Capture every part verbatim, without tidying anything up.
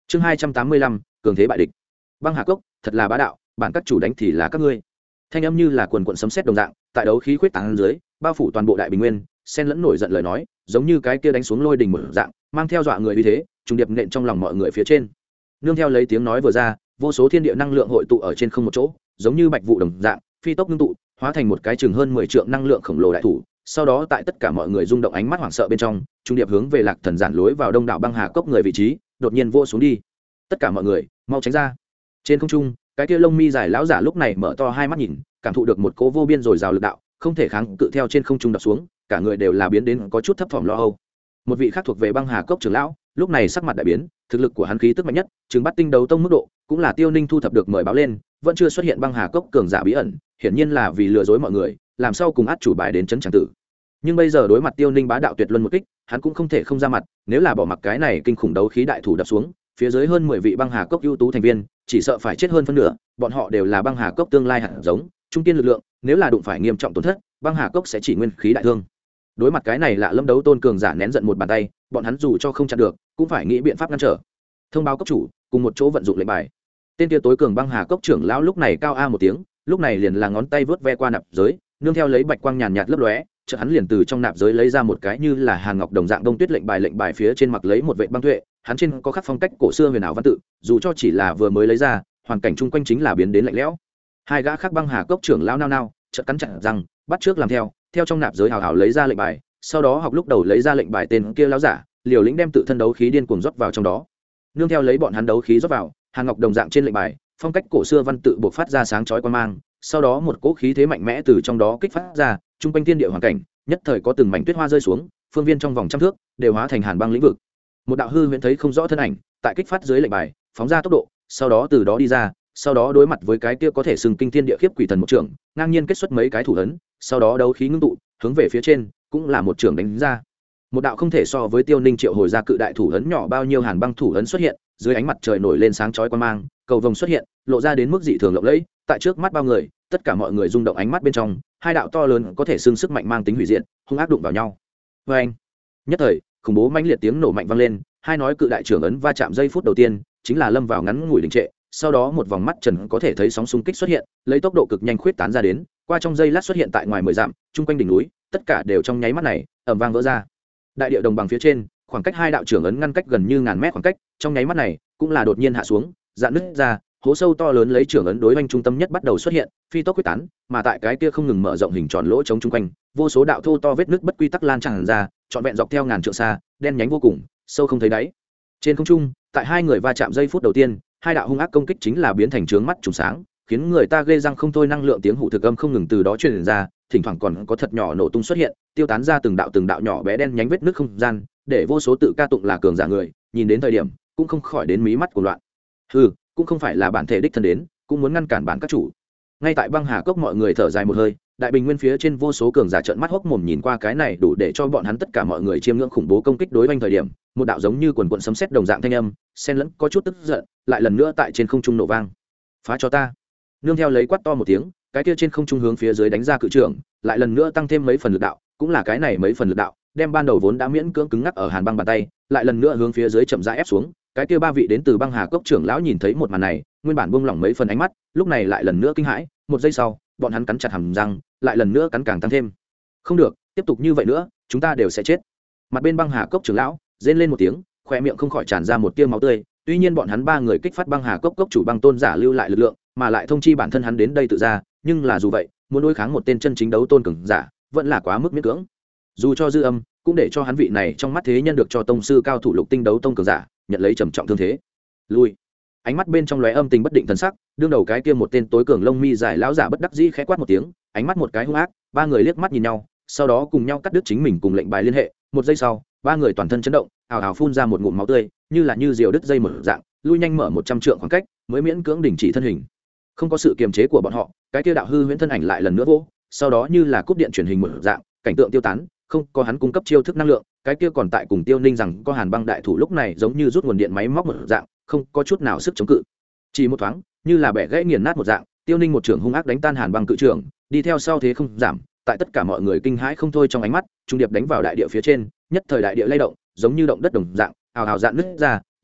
chương hai trăm tám mươi lăm cường thế bại địch. Băng Hà Cốc thật là bá đạo, bản các chủ đánh thì là các ngươi. Thanh âm như là quần quần sấm sét đồng dạng, tại đấu khí khuyết tán dưới, bao phủ toàn bộ đại bình nguyên, xen lẫn nổi giận lời nói, giống như cái kia đánh xuống lôi đình một dạng, mang theo dọa người uy thế, trùng điệp nện trong lòng mọi người phía trên. Nương theo lấy tiếng nói vừa ra, vô số thiên địa năng lượng hội tụ ở trên không một chỗ, giống như bạch vụ đồng dạng, phi tốc ngưng tụ, hóa thành một cái chừng hơn mười trượng năng lượng khổng lồ đại thủ. Sau đó tại tất cả mọi người rung động ánh mắt hoảng sợ bên trong, trung điệp hướng về Lạc Thần giản lối vào đông đảo Băng Hà Cốc người vị trí, đột nhiên vô xuống đi. Tất cả mọi người, mau tránh ra. Trên không trung, cái kia lông mi dài lão giả lúc này mở to hai mắt nhìn, cảm thụ được một cỗ vô biên rồi rào lực đạo, không thể kháng cự theo trên không trung đập xuống, cả người đều là biến đến có chút thấp thỏm lo âu. Một vị khác thuộc về Băng Hà Cốc trưởng lão, lúc này sắc mặt đại biến, thực lực của hắn khí tức mạnh nhất, chứng bắt tinh đấu tông mức độ, cũng là Tiêu Ninh thu thập được mời báo lên, vẫn chưa xuất hiện Băng Hà Cốc cường giả bí ẩn, hiển nhiên là vì lừa dối mọi người, làm sao cùng át chủ bài đến chấn chẳng tử. Nhưng bây giờ đối mặt Tiêu Ninh bá đạo tuyệt luân một kích, hắn cũng không thể không ra mặt, nếu là bỏ mặc cái này kinh khủng đấu khí đại thủ đập xuống, phía dưới hơn mười vị Băng Hà Cốc ưu tú thành viên, chỉ sợ phải chết hơn phân nửa, bọn họ đều là Băng Hà Cốc tương lai hạt giống, trung kiên lực lượng, nếu là đụng phải nghiêm trọng tổn thất, Băng Hà Cốc sẽ chỉ nguyên khí đại thương. Đối mặt cái này lạ lâm đấu tôn cường giả nén giận một bàn tay, bọn hắn dù cho không chặn được, cũng phải nghĩ biện pháp ngăn trở. Thông báo cốc chủ, cùng một chỗ vận dụng lệnh bài. Tên kia tối cường Băng Hà Cốc trưởng lão lúc này cao a một tiếng, lúc này liền là ngón tay vớt ve qua nạp giới, nương theo lấy bạch quang nhàn nhạt lấp lóe, chợt hắn liền từ trong nạp giới lấy ra một cái như là hàn ngọc đồng dạng đông tuyết lệnh bài, lệnh bài phía trên mặc lấy một vệt băng tuệ, hắn trên có khắc phong cách cổ xưa huyền ảo văn tự, dù cho chỉ là vừa mới lấy ra, hoàn cảnh chung quanh chính là biến đến lạnh lẽo. Hai gã khác Băng Hà Cốc trưởng lão nao nao, chợt cắn chặt răng, bắt trước làm theo, theo trong nạp giới hào hào lấy ra lệnh bài, sau đó học lúc đầu lấy ra lệnh bài tên kia lão giả, liều lĩnh đem tự thân đấu khí điên cuồng rót vào trong đó. Nương theo lấy bọn hắn đấu khí rót vào, hàn ngọc đồng dạng trên lệnh bài, phong cách cổ xưa văn tự buộc phát ra sáng chói quan mang, sau đó một cỗ khí thế mạnh mẽ từ trong đó kích phát ra, trung quanh thiên địa hoàn cảnh, nhất thời có từng mảnh tuyết hoa rơi xuống, phương viên trong vòng trăm thước đều hóa thành hàn băng lĩnh vực. Một đạo hư huyễn thấy không rõ thân ảnh, tại kích phát dưới lệnh bài, phóng ra tốc độ, sau đó từ đó đi ra, sau đó đối mặt với cái kia có thể xưng kinh thiên địa khiếp quỷ thần một trường, ngang nhiên kết xuất mấy cái thủ ấn, sau đó đấu khí ngưng tụ, hướng về phía trên, cũng là một trường đánh ra. Một đạo không thể so với Tiêu Ninh triệu hồi ra cự đại thủ ấn nhỏ bao nhiêu hàn băng thủ ấn xuất hiện, dưới ánh mặt trời nổi lên sáng chói quan mang, cầu vồng xuất hiện, lộ ra đến mức dị thường lộng lẫy, tại trước mắt bao người, tất cả mọi người rung động ánh mắt bên trong, hai đạo to lớn có thể xưng sức mạnh mang tính hủy diệt, hung ác đụng vào nhau. Và anh, nhất thời, khủng bố mãnh liệt tiếng nổ mạnh vang lên, hai nói cự đại trưởng ấn va chạm giây phút đầu tiên, chính là lâm vào ngắn ngủi đình trệ, sau đó một vòng mắt trần có thể thấy sóng xung kích xuất hiện, lấy tốc độ cực nhanh khuyết tán ra đến, qua trong giây lát xuất hiện tại ngoài mười dặm, chung quanh đỉnh núi, tất cả đều trong nháy mắt này ầm vang vỡ ra. Đại địa đồng bằng phía trên, khoảng cách hai đạo trưởng ấn ngăn cách gần như ngàn mét khoảng cách, trong nháy mắt này cũng là đột nhiên hạ xuống, dạn nứt ra, hố sâu to lớn lấy trưởng ấn đối oanh trung tâm nhất bắt đầu xuất hiện, phi tốc quyết tán, mà tại cái kia không ngừng mở rộng hình tròn lỗ trống chung quanh, vô số đạo thô to vết nứt bất quy tắc lan tràn ra, trọn vẹn dọc theo ngàn trượng xa, đen nhánh vô cùng, sâu không thấy đáy. Trên không trung, tại hai người va chạm giây phút đầu tiên, hai đạo hung ác công kích chính là biến thành trướng mắt trùng sáng, khiến người ta ghê răng không thôi, năng lượng tiếng hụ thực âm không ngừng từ đó truyền ra, thỉnh thoảng còn có thật nhỏ nổ tung xuất hiện, tiêu tán ra từng đạo từng đạo nhỏ bé đen nhánh vết nứt không gian, để vô số tự ca tụng là cường giả người, nhìn đến thời điểm cũng không khỏi đến mí mắt của loạn. Hừ, cũng không phải là bản thể đích thân đến, cũng muốn ngăn cản bản các chủ. Ngay tại Băng Hà Cốc mọi người thở dài một hơi, đại bình nguyên phía trên vô số cường giả trợn mắt hốc mồm nhìn qua cái này đủ để cho bọn hắn tất cả mọi người chiêm ngưỡng khủng bố công kích đối với thời điểm, một đạo giống như quần quần sấm sét đồng dạng thanh âm, xen lẫn có chút tức giận, lại lần nữa tại trên không trung nổ vang. Phá cho ta! Nương theo lấy quát to một tiếng, cái kia trên không trung hướng phía dưới đánh ra cự trưởng, lại lần nữa tăng thêm mấy phần lực đạo, cũng là cái này mấy phần lực đạo, đem ban đầu vốn đã miễn cưỡng cứng ngắc ở hàn băng bàn tay, lại lần nữa hướng phía dưới chậm rãi ép xuống. Cái kia ba vị đến từ Băng Hà Cốc trưởng lão nhìn thấy một màn này, nguyên bản buông lỏng mấy phần ánh mắt, lúc này lại lần nữa kinh hãi, một giây sau, bọn hắn cắn chặt hàm răng, lại lần nữa cắn càng tăng thêm. Không được, tiếp tục như vậy nữa, chúng ta đều sẽ chết. Mặt bên Băng Hà Cốc trưởng lão rên lên một tiếng, khoe miệng không khỏi tràn ra một tia máu tươi. Tuy nhiên bọn hắn ba người kích phát Băng Hà Cốc cốc chủ Băng Tôn giả lưu lại lực lượng, mà lại thông chi bản thân hắn đến đây tự ra, nhưng là dù vậy, muốn đối kháng một tên chân chính đấu tôn cường giả, vẫn là quá mức miễn cưỡng. Dù cho dư âm, cũng để cho hắn vị này trong mắt thế nhân được cho tông sư cao thủ lục tinh đấu tông cường giả, nhận lấy trầm trọng thương thế. Lui. Ánh mắt bên trong lóe âm tình bất định thần sắc, đương đầu cái kia một tên tối cường lông mi dài lão giả bất đắc dĩ khẽ quát một tiếng, ánh mắt một cái hung ác, ba người liếc mắt nhìn nhau, sau đó cùng nhau cắt đứt chính mình cùng lệnh bài liên hệ. Một giây sau, ba người toàn thân chấn động, ào ào phun ra một ngụm máu tươi, như là như diều đứt dây mở dạng, lui nhanh mở một trăm trượng khoảng cách, mới miễn cưỡng đình chỉ thân hình. Không có sự kiềm chế của bọn họ, cái kia đạo hư huyễn thân ảnh lại lần nữa vô, sau đó như là cúp điện truyền hình mở dạng, cảnh tượng tiêu tán, không có hắn cung cấp chiêu thức năng lượng, cái kia còn tại cùng Tiêu Ninh rằng có hàn băng đại thủ lúc này giống như rút nguồn điện máy móc một dạng, không có chút nào sức chống cự. Chỉ một thoáng, như là bẻ gãy nghiền nát một dạng, Tiêu Ninh một trường hung ác đánh tan hàn băng cự trường, đi theo sau thế không giảm, tại tất cả mọi người kinh hãi không thôi trong ánh mắt, trung điệp đánh vào đại địa phía trên, nhất thời đại địa lay động, giống như động đất đồng dạng, ào ào dạn nứt ra,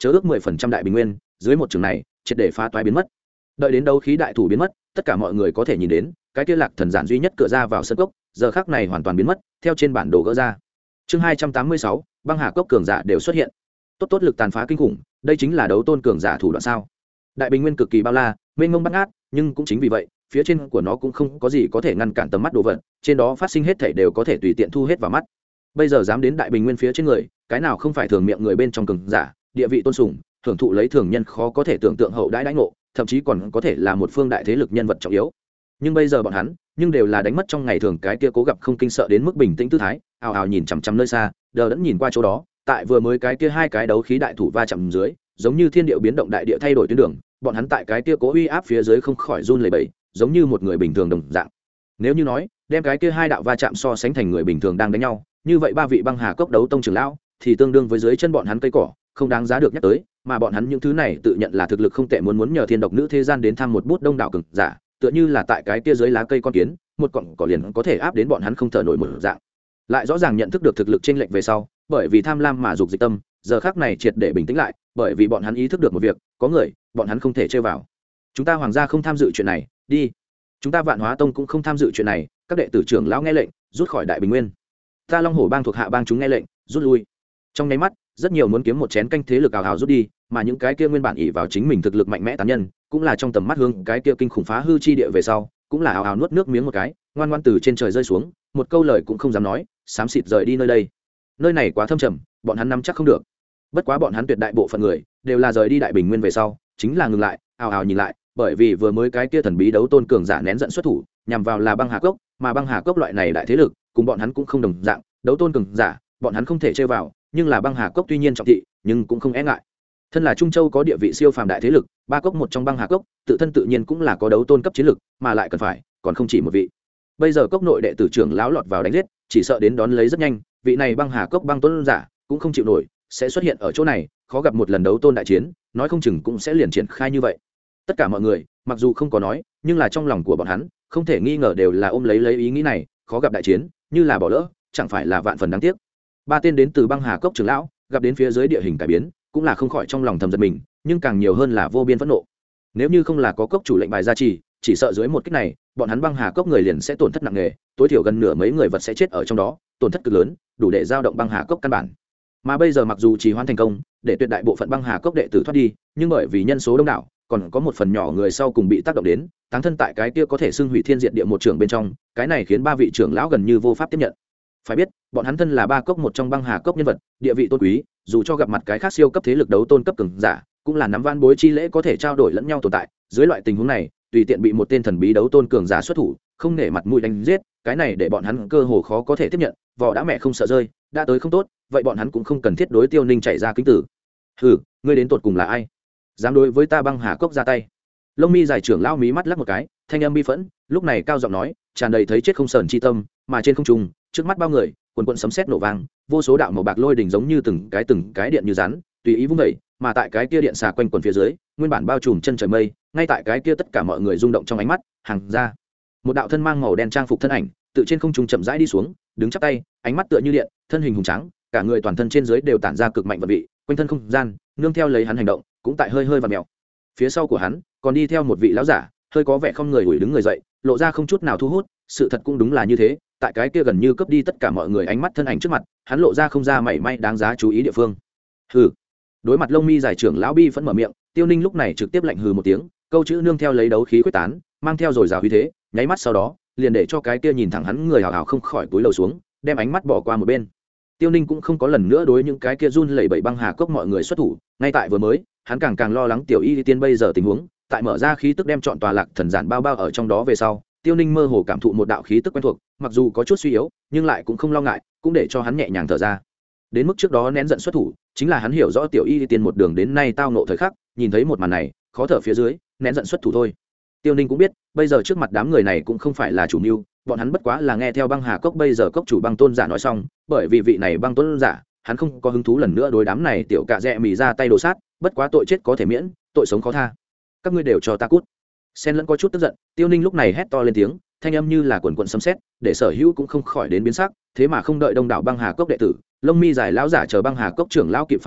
chớ ước mười phần trăm đại bình nguyên dưới một trường này triệt để phá toái biến mất. Đợi đến đấu khí đại thủ biến mất, tất cả mọi người có thể nhìn đến cái kia lạc thần giản duy nhất cửa ra vào sân cốc giờ khắc này hoàn toàn biến mất theo trên bản đồ gỡ ra. Chương hai trăm tám mươi sáu, băng hà cốc cường giả đều xuất hiện. Tốt tốt lực tàn phá kinh khủng, đây chính là đấu tôn cường giả thủ đoạn sao? Đại bình nguyên cực kỳ bao la, mênh mông bát ngát, nhưng cũng chính vì vậy, phía trên của nó cũng không có gì có thể ngăn cản tầm mắt đồ vật, trên đó phát sinh hết thảy đều có thể tùy tiện thu hết vào mắt. Bây giờ dám đến đại bình nguyên phía trên người, cái nào không phải thường miệng người bên trong cường giả, địa vị tôn sùng, thưởng thụ lấy thường nhân khó có thể tưởng tượng hậu đãi đãi ngộ, thậm chí còn có thể là một phương đại thế lực nhân vật trọng yếu. Nhưng bây giờ bọn hắn, nhưng đều là đánh mất trong ngày thường cái kia cố gặp không kinh sợ đến mức bình tĩnh tư thái, ào ào nhìn chằm chằm nơi xa, đờ đẫn nhìn qua chỗ đó, tại vừa mới cái kia hai cái đấu khí đại thủ va chạm dưới, giống như thiên địa biến động đại địa thay đổi tuyến đường, bọn hắn tại cái kia cố uy áp phía dưới không khỏi run lẩy bẩy, giống như một người bình thường đồng dạng. Nếu như nói, đem cái kia hai đạo va chạm so sánh thành người bình thường đang đánh nhau, như vậy ba vị băng hà cốc đấu tông trưởng lão thì tương đương với dưới chân bọn hắn cây cỏ, không đáng giá được nhắc tới, mà bọn hắn những thứ này tự nhận là thực lực không tệ muốn muốn nhờ thiên độc nữ thế gian đến thăm một bút đông đảo cường giả, tựa như là tại cái kia dưới lá cây con kiến, một cọng cỏ liền có thể áp đến bọn hắn không thở nổi một dạng. Lại rõ ràng nhận thức được thực lực chênh lệch về sau, bởi vì tham lam mà dục dịch tâm, giờ khắc này triệt để bình tĩnh lại, bởi vì bọn hắn ý thức được một việc, có người, bọn hắn không thể chơi vào. Chúng ta hoàng gia không tham dự chuyện này, đi. Chúng ta Vạn Hóa Tông cũng không tham dự chuyện này, các đệ tử trưởng lão nghe lệnh, rút khỏi Đại Bình Nguyên. Ta Long Hổ bang thuộc hạ bang chúng nghe lệnh, rút lui. Trong nháy mắt, rất nhiều muốn kiếm một chén canh thế lực ào ào rút đi, mà những cái kia nguyên bản ỷ vào chính mình thực lực mạnh mẽ tán nhân, cũng là trong tầm mắt hướng cái kia kinh khủng phá hư chi địa về sau, cũng là ào ào nuốt nước miếng một cái, ngoan ngoãn từ trên trời rơi xuống, một câu lời cũng không dám nói, xám xịt rời đi nơi đây. Nơi này quá thâm trầm, bọn hắn nắm chắc không được. Bất quá bọn hắn tuyệt đại bộ phận người đều là rời đi Đại Bình Nguyên về sau, chính là ngừng lại, ào ào nhìn lại, bởi vì vừa mới cái kia thần bí đấu tôn cường giả nén giận xuất thủ, nhằm vào là băng hà cốc, mà băng hà cốc loại này đại thế lực, cùng bọn hắn cũng không đồng dạng, đấu tôn cường giả, bọn hắn không thể chơi vào, nhưng là băng hà cốc tuy nhiên trọng thị, nhưng cũng không e ngại. Thân là Trung Châu có địa vị siêu phàm đại thế lực, ba cốc một trong băng hà cốc, tự thân tự nhiên cũng là có đấu tôn cấp chiến lực, mà lại cần phải, còn không chỉ một vị. Bây giờ cốc nội đệ tử trưởng lão lọt vào đánh giết, chỉ sợ đến đón lấy rất nhanh, vị này băng hà cốc băng tôn giả cũng không chịu nổi, sẽ xuất hiện ở chỗ này, khó gặp một lần đấu tôn đại chiến, nói không chừng cũng sẽ liền triển khai như vậy. Tất cả mọi người, mặc dù không có nói, nhưng là trong lòng của bọn hắn, không thể nghi ngờ đều là ôm lấy lấy ý nghĩ này, khó gặp đại chiến, như là bỏ lỡ, chẳng phải là vạn phần đáng tiếc. Ba tên đến từ băng hà cốc trưởng lão, gặp đến phía dưới địa hình cải biến, cũng là không khỏi trong lòng thầm giật mình, nhưng càng nhiều hơn là vô biên phẫn nộ. Nếu như không là có cốc chủ lệnh bài gia trì, chỉ sợ dưới một kích này, bọn hắn băng hà cốc người liền sẽ tổn thất nặng nề, tối thiểu gần nửa mấy người vật sẽ chết ở trong đó, tổn thất cực lớn, đủ để giao động băng hà cốc căn bản. Mà bây giờ mặc dù trì hoãn thành công, để tuyệt đại bộ phận băng hà cốc đệ tử thoát đi, nhưng bởi vì nhân số đông đảo, còn có một phần nhỏ người sau cùng bị tác động đến, táng thân tại cái kia có thể xưng hủy thiên diệt địa một trưởng bên trong, cái này khiến ba vị trưởng lão gần như vô pháp tiếp nhận. Phải biết, bọn hắn thân là ba cốc một trong băng hà cốc nhân vật, địa vị tôn quý, dù cho gặp mặt cái khác siêu cấp thế lực đấu tôn cấp cường giả, cũng là nắm van bối chi lễ có thể trao đổi lẫn nhau tồn tại. Dưới loại tình huống này, tùy tiện bị một tên thần bí đấu tôn cường giả xuất thủ, không nể mặt mũi đánh giết, cái này để bọn hắn cơ hồ khó có thể tiếp nhận. Vỏ đã mẹ không sợ rơi, đã tới không tốt, vậy bọn hắn cũng không cần thiết đối Tiêu Ninh chạy ra kính tử. Hừ, ngươi đến tột cùng là ai? Dám đối với ta băng hà cốc ra tay? Lông mi dài trưởng lao mí mắt lắc một cái, thanh âm bi phẫn, lúc này cao giọng nói, tràn đầy thấy chết không sờn chi tâm, mà trên không trung, trước mắt bao người, quần quần sấm sét nổ vang, vô số đạo màu bạc lôi đỉnh giống như từng cái từng cái điện như rắn, tùy ý vung dậy, mà tại cái kia điện xà quanh quần phía dưới, nguyên bản bao trùm chân trời mây, ngay tại cái kia tất cả mọi người rung động trong ánh mắt, hàng ra. Một đạo thân mang màu đen trang phục thân ảnh, tự trên không trung chậm rãi đi xuống, đứng chắp tay, ánh mắt tựa như điện, thân hình hùng tráng, cả người toàn thân trên dưới đều tản ra cực mạnh vật vị, quanh thân không gian, nương theo lấy hắn hành động, cũng tại hơi hơi vặn mèo. Phía sau của hắn, còn đi theo một vị lão giả, hơi có vẻ không người ủi đứng người dậy, lộ ra không chút nào thu hút, sự thật cũng đúng là như thế, tại cái kia gần như cướp đi tất cả mọi người ánh mắt thân ảnh trước mặt, hắn lộ ra không ra mảy may đáng giá chú ý địa phương. Hừ. Đối mặt lông mi giải trưởng lão bi vẫn mở miệng, Tiêu Ninh lúc này trực tiếp lạnh hừ một tiếng, câu chữ nương theo lấy đấu khí quyết tán, mang theo rồi rào uy thế, nháy mắt sau đó, liền để cho cái kia nhìn thẳng hắn người hào hào không khỏi túi lầu xuống, đem ánh mắt bỏ qua một bên. Tiêu Ninh cũng không có lần nữa đối những cái kia run lẩy bẩy băng hà cốc mọi người xuất thủ, ngay tại vừa mới, hắn càng càng lo lắng tiểu y tiên bây giờ tình huống, tại mở ra khí tức đem chọn tòa lạc thần giản bao bao ở trong đó về sau, Tiêu Ninh mơ hồ cảm thụ một đạo khí tức quen thuộc, mặc dù có chút suy yếu, nhưng lại cũng không lo ngại, cũng để cho hắn nhẹ nhàng thở ra. Đến mức trước đó nén giận xuất thủ, chính là hắn hiểu rõ tiểu y tiên một đường đến nay tao nộ thời khắc, nhìn thấy một màn này, khó thở phía dưới, nén giận xuất thủ thôi. Tiêu Ninh cũng biết, bây giờ trước mặt đám người này cũng không phải là chủ mưu, bọn hắn bất quá là nghe theo băng hà cốc bây giờ cốc chủ băng tôn giả nói xong, bởi vì vị này băng tôn giả, hắn không có hứng thú lần nữa đối đám này tiểu cạ dẹ mì ra tay đồ sát, bất quá tội chết có thể miễn, tội sống khó tha. Các ngươi đều cho ta cút. Sen lẫn có chút tức giận, Tiêu Ninh lúc này hét to lên tiếng, thanh âm như là quần quần sấm sét, để sở hữu cũng không khỏi đến biến sắc, thế mà không đợi đông đảo băng hà cốc đệ tử, lông mi dài lão giả chờ băng hà cốc trưởng lão kịp phản ứng,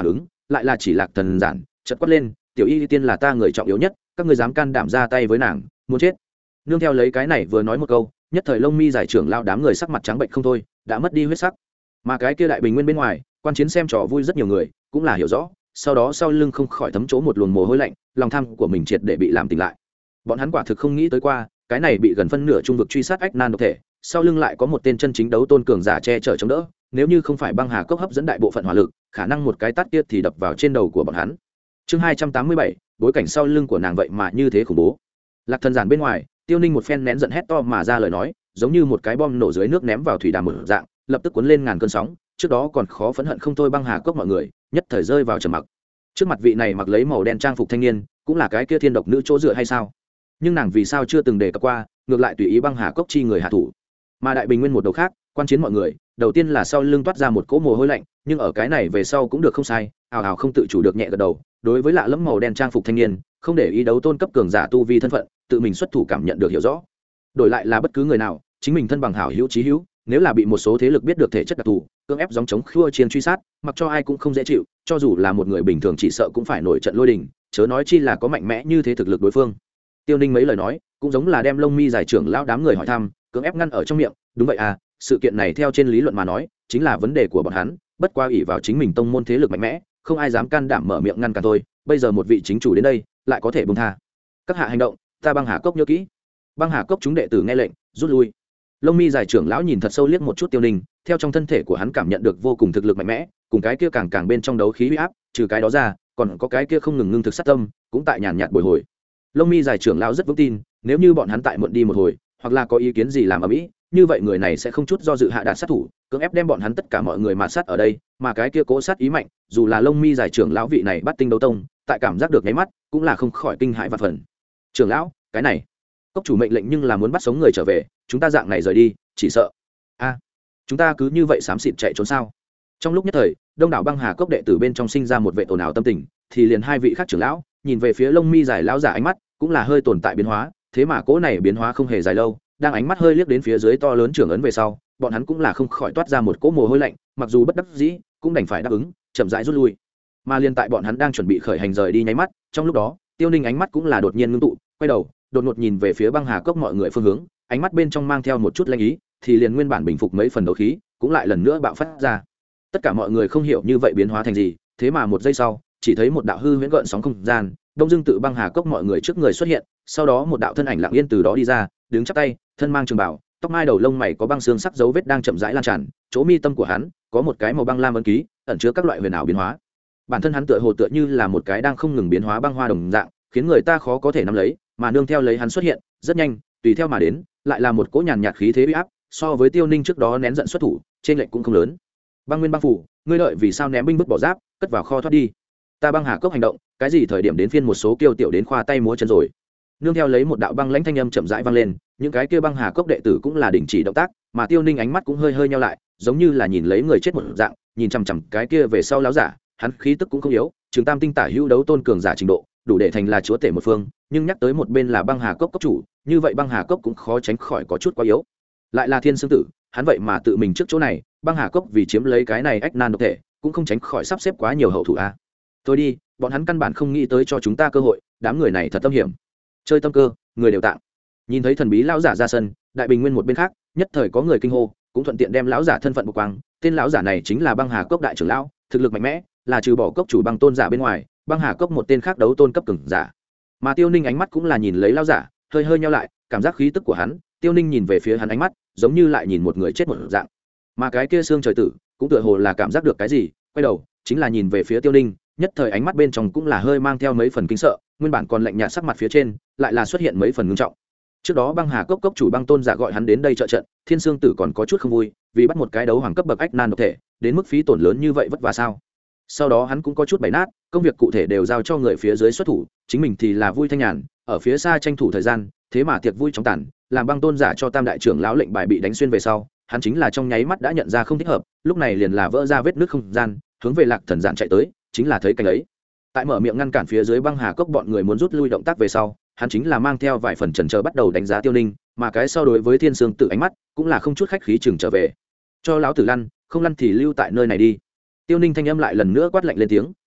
lại là chỉ Lạc Thần giản chợt quát lên, tiểu y tiên là ta người trọng yếu nhất, các ngươi dám can đảm ra tay với nàng, muốn chết. Nương theo lấy cái này vừa nói một câu, nhất thời lông mi giải trưởng lao đám người sắc mặt trắng bệnh không thôi, đã mất đi huyết sắc. Mà cái kia đại bình nguyên bên ngoài, quan chiến xem trò vui rất nhiều người, cũng là hiểu rõ, sau đó sau lưng không khỏi thấm chỗ một luồng mồ hôi lạnh, lòng tham của mình triệt để bị làm tỉnh lại. Bọn hắn quả thực không nghĩ tới qua, cái này bị gần phân nửa trung vực truy sát ách nan độc thể, sau lưng lại có một tên chân chính đấu tôn cường giả che chở chống đỡ, nếu như không phải băng hà cốc hấp dẫn đại bộ phận hỏa lực, khả năng một cái tát kia thì đập vào trên đầu của bọn hắn. Chương hai trăm tám mươi bảy, bối cảnh sau lưng của nàng vậy mà như thế khủng bố. Lạc Thần giản bên ngoài, Tiêu Ninh một phen nén giận hét to mà ra lời nói, giống như một cái bom nổ dưới nước ném vào thủy đàm mở dạng, lập tức cuốn lên ngàn cơn sóng, trước đó còn khó phẫn hận không thôi băng hà cốc mọi người, nhất thời rơi vào trầm mặc. Trước mặt vị này mặc lấy màu đen trang phục thanh niên, cũng là cái kia thiên độc nữ chỗ dựa hay sao? Nhưng nàng vì sao chưa từng đề cập qua, ngược lại tùy ý băng hà cốc chi người hạ thủ. Mà đại bình nguyên một đầu khác, quan chiến mọi người, đầu tiên là sau lưng toát ra một cỗ mồ hôi lạnh, nhưng ở cái này về sau cũng được không sai, ào ào không tự chủ được nhẹ gật đầu, đối với lạ lẫm màu đen trang phục thanh niên, không để ý đấu tôn cấp cường giả tu vi thân phận, tự mình xuất thủ cảm nhận được hiểu rõ. Đổi lại là bất cứ người nào, chính mình thân bằng hảo hữu chí hữu, nếu là bị một số thế lực biết được thể chất đặc thù, cưỡng ép gióng chống khua chiên truy sát, mặc cho ai cũng không dễ chịu, cho dù là một người bình thường chỉ sợ cũng phải nổi trận lôi đình, chớ nói chi là có mạnh mẽ như thế thực lực đối phương. Tiêu Ninh mấy lời nói, cũng giống là đem lông mi giải trưởng lão đám người hỏi thăm, cưỡng ép ngăn ở trong miệng, đúng vậy à, sự kiện này theo trên lý luận mà nói, chính là vấn đề của bọn hắn, bất qua ỷ vào chính mình tông môn thế lực mạnh mẽ, không ai dám can đảm mở miệng ngăn cản thôi, bây giờ một vị chính chủ đến đây, lại có thể buông tha. Các hạ hành động, ta băng hà cốc nhớ kỹ. Băng hà cốc chúng đệ tử nghe lệnh, rút lui. Lông mi giải trưởng lão nhìn thật sâu liếc một chút Tiêu Ninh, theo trong thân thể của hắn cảm nhận được vô cùng thực lực mạnh mẽ, cùng cái kia càng càng bên trong đấu khí uy áp, trừ cái đó ra, còn có cái kia không ngừng ngưng thực sát tâm, cũng tại nhàn nhạt bồi hồi. Lông mi giải trưởng lão rất vững tin, nếu như bọn hắn tại muộn đi một hồi, hoặc là có ý kiến gì làm ở mỹ, như vậy người này sẽ không chút do dự hạ đạt sát thủ, cưỡng ép đem bọn hắn tất cả mọi người mà sát ở đây, mà cái kia cố sát ý mạnh, dù là lông mi giải trưởng lão vị này bắt tinh đấu tông, tại cảm giác được nháy mắt, cũng là không khỏi kinh hãi và phần. Trưởng lão, cái này, cốc chủ mệnh lệnh nhưng là muốn bắt sống người trở về, chúng ta dạng này rời đi, chỉ sợ a, chúng ta cứ như vậy xám xịt chạy trốn sao? Trong lúc nhất thời, đông đảo băng hà cốc đệ tử bên trong sinh ra một vệ ồn ào tâm tình, thì liền hai vị khác trưởng lão nhìn về phía lông mi giải lão giả ánh mắt cũng là hơi tồn tại biến hóa, thế mà cỗ này biến hóa không hề dài lâu, đang ánh mắt hơi liếc đến phía dưới to lớn trưởng ấn về sau, bọn hắn cũng là không khỏi toát ra một cỗ mồ hôi lạnh, mặc dù bất đắc dĩ, cũng đành phải đáp ứng, chậm rãi rút lui. Mà liên tại bọn hắn đang chuẩn bị khởi hành rời đi nháy mắt, trong lúc đó, Tiêu Ninh ánh mắt cũng là đột nhiên ngưng tụ, quay đầu, đột ngột nhìn về phía băng hà cốc mọi người phương hướng, ánh mắt bên trong mang theo một chút lanh ý, thì liền nguyên bản bình phục mấy phần đấu khí, cũng lại lần nữa bạo phát ra. Tất cả mọi người không hiểu như vậy biến hóa thành gì, thế mà một giây sau, chỉ thấy một đạo hư huyễn gợn sóng không gian, đông dương tự băng hà cốc mọi người trước người xuất hiện, sau đó một đạo thân ảnh lặng yên từ đó đi ra, đứng chắp tay, thân mang trường bào, tóc mai đầu lông mày có băng xương sắc dấu vết đang chậm rãi lan tràn, chỗ mi tâm của hắn có một cái màu băng lam ấn ký, ẩn chứa các loại huyền ảo biến hóa. Bản thân hắn tựa hồ tựa như là một cái đang không ngừng biến hóa băng hoa đồng dạng, khiến người ta khó có thể nắm lấy, mà nương theo lấy hắn xuất hiện, rất nhanh, tùy theo mà đến, lại là một cỗ nhàn nhạt khí thế uy áp, so với Tiêu Ninh trước đó nén giận xuất thủ, trên lệnh cũng không lớn. Băng Nguyên băng phủ, ngươi đợi vì sao ném binh bức bỏ giáp, cất vào kho thoát đi. Ta băng hà cốc hành động, cái gì thời điểm đến phiên một số kiêu tiểu đến khoa tay múa chân rồi. Nương theo lấy một đạo băng lãnh thanh âm chậm rãi vang lên, những cái kia băng hà cốc đệ tử cũng là đình chỉ động tác, mà Tiêu Ninh ánh mắt cũng hơi hơi nheo lại, giống như là nhìn lấy người chết một dạng, nhìn chằm chằm cái kia về sau láo giả, hắn khí tức cũng không yếu, trường tam tinh tả hữu đấu tôn cường giả trình độ, đủ để thành là chúa tể một phương, nhưng nhắc tới một bên là băng hà cốc cốc chủ, như vậy băng hà cốc cũng khó tránh khỏi có chút quá yếu. Lại là Thiên Sương Tử, hắn vậy mà tự mình trước chỗ này, băng hà cốc vì chiếm lấy cái này ách nan độc thể, cũng không tránh khỏi sắp xếp quá nhiều hậu thủ a. Thôi đi, bọn hắn căn bản không nghĩ tới cho chúng ta cơ hội, đám người này thật tâm hiểm. Chơi tâm cơ, người đều tạng. Nhìn thấy thần bí lão giả ra sân, đại bình nguyên một bên khác, nhất thời có người kinh hô, cũng thuận tiện đem lão giả thân phận bộc quang, tên lão giả này chính là băng hà cốc đại trưởng lão, thực lực mạnh mẽ, là trừ bỏ cốc chủ băng tôn giả bên ngoài, băng hà cốc một tên khác đấu tôn cấp cường giả. Mà Tiêu Ninh ánh mắt cũng là nhìn lấy lão giả, hơi hơi nheo lại, cảm giác khí tức của hắn, Tiêu Ninh nhìn về phía hắn ánh mắt, giống như lại nhìn một người chết một dạng. Mà cái kia xương trời tử, cũng tựa hồ là cảm giác được cái gì, quay đầu, chính là nhìn về phía Tiêu Ninh, nhất thời ánh mắt bên trong cũng là hơi mang theo mấy phần kinh sợ, nguyên bản còn lạnh nhạt sắc mặt phía trên, lại là xuất hiện mấy phần ngưng trọng. Trước đó băng hà cốc cốc chủ băng tôn giả gọi hắn đến đây trợ trận, Thiên Sương Tử còn có chút không vui, vì bắt một cái đấu hoàng cấp bậc ách nan độc thể, đến mức phí tổn lớn như vậy vất vả sao? Sau đó hắn cũng có chút bày nát, công việc cụ thể đều giao cho người phía dưới xuất thủ, chính mình thì là vui thanh nhàn, ở phía xa tranh thủ thời gian, thế mà tiệc vui chóng tàn, làm băng tôn giả cho tam đại trưởng lão lệnh bài bị đánh xuyên về sau, hắn chính là trong nháy mắt đã nhận ra không thích hợp, lúc này liền là vỡ ra vết nứt không gian, hướng về Lạc Thần giản chạy tới, chính là thấy cảnh ấy. Tại mở miệng ngăn cản phía dưới băng hà cốc bọn người muốn rút lui động tác về sau, hắn chính là mang theo vài phần chần chờ bắt đầu đánh giá Tiêu Ninh, mà cái so đối với Thiên Sương Tử ánh mắt cũng là không chút khách khí chừng trở về. Cho lão tử lăn, không lăn thì lưu tại nơi này đi. Tiêu Ninh thanh âm lại lần nữa quát lạnh lên tiếng,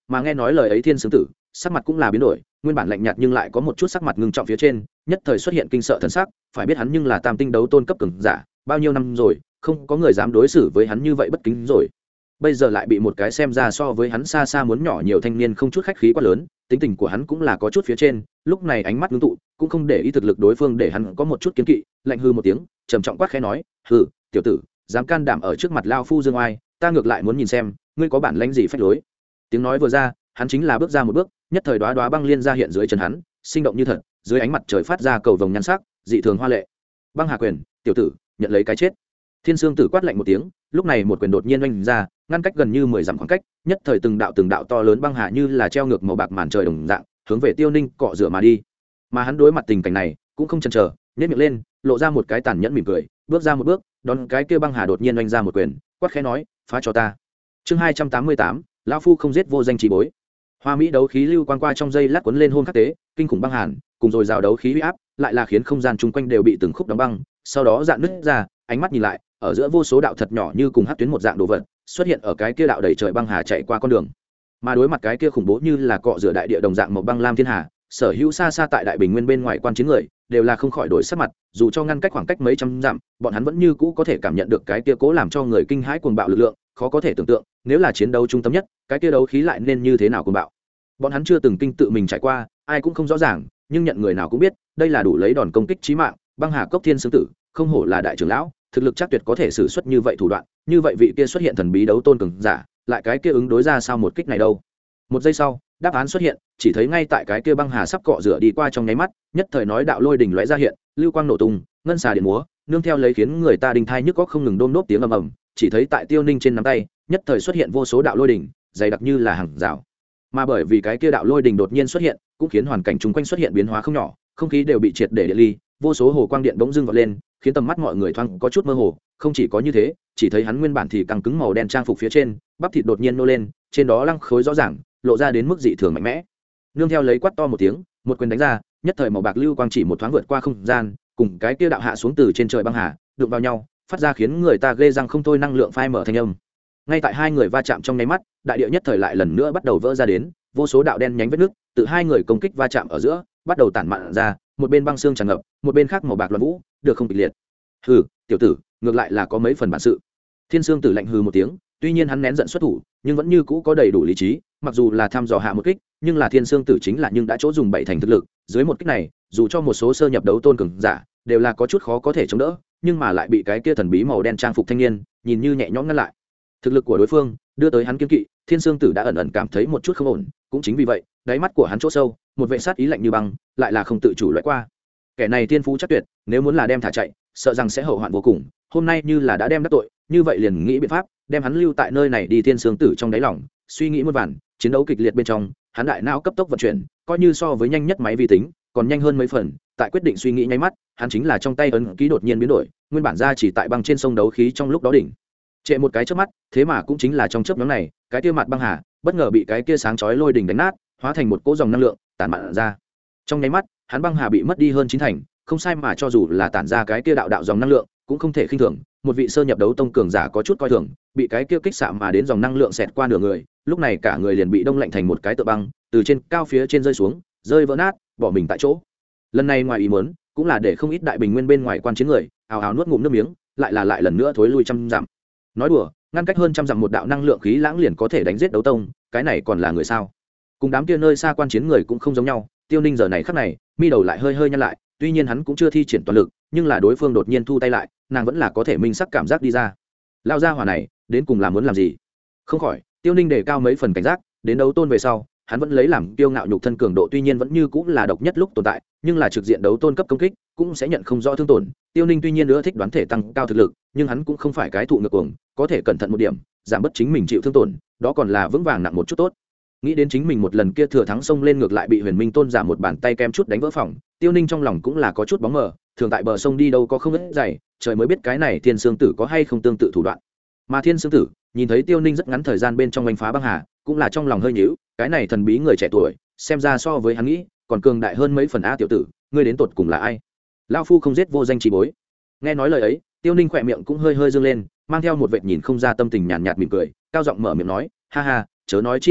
mà nghe nói lời ấy thiên sướng tử sắc mặt cũng là biến đổi, nguyên bản lạnh nhạt nhưng lại có một chút sắc mặt ngưng trọng phía trên, nhất thời xuất hiện kinh sợ thần sắc, phải biết hắn nhưng là tam tinh đấu tôn cấp cường giả, bao nhiêu năm rồi, không có người dám đối xử với hắn như vậy bất kính rồi. Bây giờ lại bị một cái xem ra so với hắn xa xa muốn nhỏ nhiều thanh niên không chút khách khí quá lớn, tính tình của hắn cũng là có chút phía trên, lúc này ánh mắt ngưng tụ, cũng không để ý thực lực đối phương để hắn có một chút kiến kỵ, lạnh hư một tiếng, trầm trọng quát khẽ nói, "Hừ, tiểu tử, dám can đảm ở trước mặt lao phu dương oai, ta ngược lại muốn nhìn xem, ngươi có bản lĩnh gì phách lối." Tiếng nói vừa ra, hắn chính là bước ra một bước, nhất thời đóa đóa băng liên ra hiện dưới chân hắn, sinh động như thật, dưới ánh mặt trời phát ra cầu vồng nhan sắc, dị thường hoa lệ. Băng Hà quyền, tiểu tử, nhận lấy cái chết. Thiên Sương Tử quát lạnh một tiếng, lúc này một quyền đột nhiên oanh ra, ngăn cách gần như mười dặm khoảng cách, nhất thời từng đạo từng đạo to lớn băng hà như là treo ngược màu bạc màn trời đồng dạng, hướng về Tiêu Ninh cọ rửa mà đi. Mà hắn đối mặt tình cảnh này, cũng không chần chờ, nhếch miệng lên, lộ ra một cái tàn nhẫn mỉm cười, bước ra một bước, đón cái kia băng hà đột nhiên oanh ra một quyền, quát khẽ nói, phá cho ta. Chương hai trăm tám mươi tám, lão phu không giết vô danh trí bối. Hoa Mỹ đấu khí lưu quang qua trong dây lát cuốn lên hôn khắc tế, kinh khủng băng hàn, cùng rồi rào đấu khí uy áp, lại là khiến không gian chung quanh đều bị từng khúc đóng băng, sau đó dạn nứt ra, ánh mắt nhìn lại, ở giữa vô số đạo thật nhỏ như cùng hắc tuyến một dạng đồ vật, xuất hiện ở cái kia đạo đầy trời băng hà chạy qua con đường. Mà đối mặt cái kia khủng bố như là cọ rửa đại địa đồng dạng một băng lam thiên hà, sở hữu xa xa tại đại bình nguyên bên ngoài quan chiến người, đều là không khỏi đổi sắc mặt, dù cho ngăn cách khoảng cách mấy trăm dặm, bọn hắn vẫn như cũ có thể cảm nhận được cái kia cố làm cho người kinh hãi cuồng bạo lực lượng, khó có thể tưởng tượng, nếu là chiến đấu trung tâm nhất, cái kia đấu khí lại nên như thế nào cuồng bạo. Bọn hắn chưa từng kinh tự mình trải qua, ai cũng không rõ ràng, nhưng nhận người nào cũng biết, đây là đủ lấy đòn công kích chí mạng, băng hà cốc thiên sướng tử, không hổ là đại trưởng lão, thực lực chắc tuyệt có thể sử xuất như vậy thủ đoạn, như vậy vị kia xuất hiện thần bí đấu tôn cường giả, lại cái kia ứng đối ra sao một kích này đâu. Một giây sau, đáp án xuất hiện, chỉ thấy ngay tại cái kia băng hà sắp cọ rửa đi qua trong nháy mắt, nhất thời nói đạo lôi đỉnh lóe ra hiện, lưu quang nổ tung, ngân xà điện múa, nương theo lấy khiến người ta đinh thai nhức óc không ngừng đôm đốp tiếng ầm ầm, chỉ thấy tại Tiêu Ninh trên nắm tay, nhất thời xuất hiện vô số đạo lôi đỉnh, dày đặc như là hàng rào. Mà bởi vì cái kia đạo lôi đỉnh đột nhiên xuất hiện, cũng khiến hoàn cảnh chung quanh xuất hiện biến hóa không nhỏ, không khí đều bị triệt để địa ly, vô số hồ quang điện bỗng dưng vọt lên, khiến tầm mắt mọi người thoáng có chút mơ hồ. Không chỉ có như thế, chỉ thấy hắn nguyên bản thì căng cứng màu đen trang phục phía trên, bắp thịt đột nhiên nô lên, trên đó lăng khối rõ ràng, lộ ra đến mức dị thường mạnh mẽ. Nương theo lấy quát to một tiếng, một quyền đánh ra, nhất thời màu bạc lưu quang chỉ một thoáng vượt qua không gian, cùng cái kia đạo hạ xuống từ trên trời băng hà, đụng vào nhau, phát ra khiến người ta ghê răng không thôi năng lượng phai mở thanh âm. Ngay tại hai người va chạm trong nháy mắt, đại địa nhất thời lại lần nữa bắt đầu vỡ ra đến, vô số đạo đen nhánh vết nước từ hai người công kích va chạm ở giữa, bắt đầu tản mạn ra, một bên băng xương tràn ngập, một bên khác màu bạc loạn vũ, được không kịch liệt. Hừ, tiểu tử, ngược lại là có mấy phần bản sự. Thiên Sương Tử lạnh hừ một tiếng, tuy nhiên hắn nén giận xuất thủ, nhưng vẫn như cũ có đầy đủ lý trí, mặc dù là thăm dò hạ một kích, nhưng là Thiên Sương Tử chính là nhưng đã chỗ dùng bảy thành thực lực, dưới một kích này, dù cho một số sơ nhập đấu tôn cường giả, đều là có chút khó có thể chống đỡ, nhưng mà lại bị cái kia thần bí màu đen trang phục thanh niên, nhìn như nhẹ nhõm ngăn lại. Thực lực của đối phương, đưa tới hắn kiên kỵ, Thiên Sương Tử đã ẩn ẩn cảm thấy một chút không ổn, cũng chính vì vậy, đáy mắt của hắn chỗ sâu, một vệ sát ý lạnh như băng, lại là không tự chủ loại qua. Kẻ này tiên phú chắc tuyệt, nếu muốn là đem thả chạy, sợ rằng sẽ hậu hoạn vô cùng, hôm nay như là đã đem đắc tội, như vậy liền nghĩ biện pháp, đem hắn lưu tại nơi này đi. Thiên Sương Tử trong đáy lòng, suy nghĩ muôn vàn, chiến đấu kịch liệt bên trong, hắn đại não cấp tốc vận chuyển, coi như so với nhanh nhất máy vi tính, còn nhanh hơn mấy phần, tại quyết định suy nghĩ nháy mắt, hắn chính là trong tay ấn ký đột nhiên biến đổi, nguyên bản ra chỉ tại băng trên sông đấu khí trong lúc đó đỉnh trệ một cái chớp mắt, thế mà cũng chính là trong chớp nhoáng này, cái kia mặt băng hà bất ngờ bị cái kia sáng chói lôi đỉnh đánh nát, hóa thành một cỗ dòng năng lượng tản mạn ra. Trong nháy mắt, hắn băng hà bị mất đi hơn chín thành, không sai mà cho dù là tản ra cái kia đạo đạo dòng năng lượng, cũng không thể khinh thường. Một vị sơ nhập đấu tông cường giả có chút coi thường, bị cái kia kích xạ mà đến dòng năng lượng xẹt qua nửa người, lúc này cả người liền bị đông lạnh thành một cái tựa băng, từ trên cao phía trên rơi xuống, rơi vỡ nát, bỏ mình tại chỗ. Lần này ngoài ý muốn, cũng là để không ít đại bình nguyên bên ngoài quan chiến người, ào ào nuốt ngụm nước miếng, lại là lại lần nữa thối lui trăm dặm. Nói đùa, ngăn cách hơn trăm dặm một đạo năng lượng khí lãng liền có thể đánh giết đấu tông, cái này còn là người sao? Cùng đám kia nơi xa quan chiến người cũng không giống nhau, Tiêu Ninh giờ này khắc này, mi đầu lại hơi hơi nhăn lại, tuy nhiên hắn cũng chưa thi triển toàn lực, nhưng là đối phương đột nhiên thu tay lại, nàng vẫn là có thể minh sắc cảm giác đi ra. Lao ra hỏa này, đến cùng là muốn làm gì? Không khỏi, Tiêu Ninh đề cao mấy phần cảnh giác, đến đấu tôn về sau, hắn vẫn lấy làm kiêu ngạo nhục thân cường độ tuy nhiên vẫn như cũng là độc nhất lúc tồn tại, nhưng là trực diện đấu tôn cấp công kích, cũng sẽ nhận không rõ thương tổn. Tiêu Ninh tuy nhiên nữa thích đoán thể tăng cao thực lực, nhưng hắn cũng không phải cái thụ ngược cuồng, có thể cẩn thận một điểm, giảm bớt chính mình chịu thương tổn, đó còn là vững vàng nặng một chút tốt. Nghĩ đến chính mình một lần kia thừa thắng xông lên ngược lại bị Huyền Minh Tôn giả một bàn tay kem chút đánh vỡ phòng, Tiêu Ninh trong lòng cũng là có chút bóng mờ, thường tại bờ sông đi đâu có không ít dày, trời mới biết cái này Thiên Sương Tử có hay không tương tự thủ đoạn. Mà Thiên Sương Tử nhìn thấy Tiêu Ninh rất ngắn thời gian bên trong đánh phá băng hà, cũng là trong lòng hơi nhíu, cái này thần bí người trẻ tuổi, xem ra so với hắn nghĩ, còn cường đại hơn mấy phần. A tiểu tử, ngươi đến tột cùng là ai? Lão phu không giết vô danh chỉ bối. Nghe nói lời ấy, Tiêu Ninh khỏe miệng cũng hơi hơi dương lên, mang theo một vệt nhìn không ra tâm tình nhàn nhạt, nhạt mỉm cười, cao giọng mở miệng nói, ha ha, chớ nói chi khoác lác,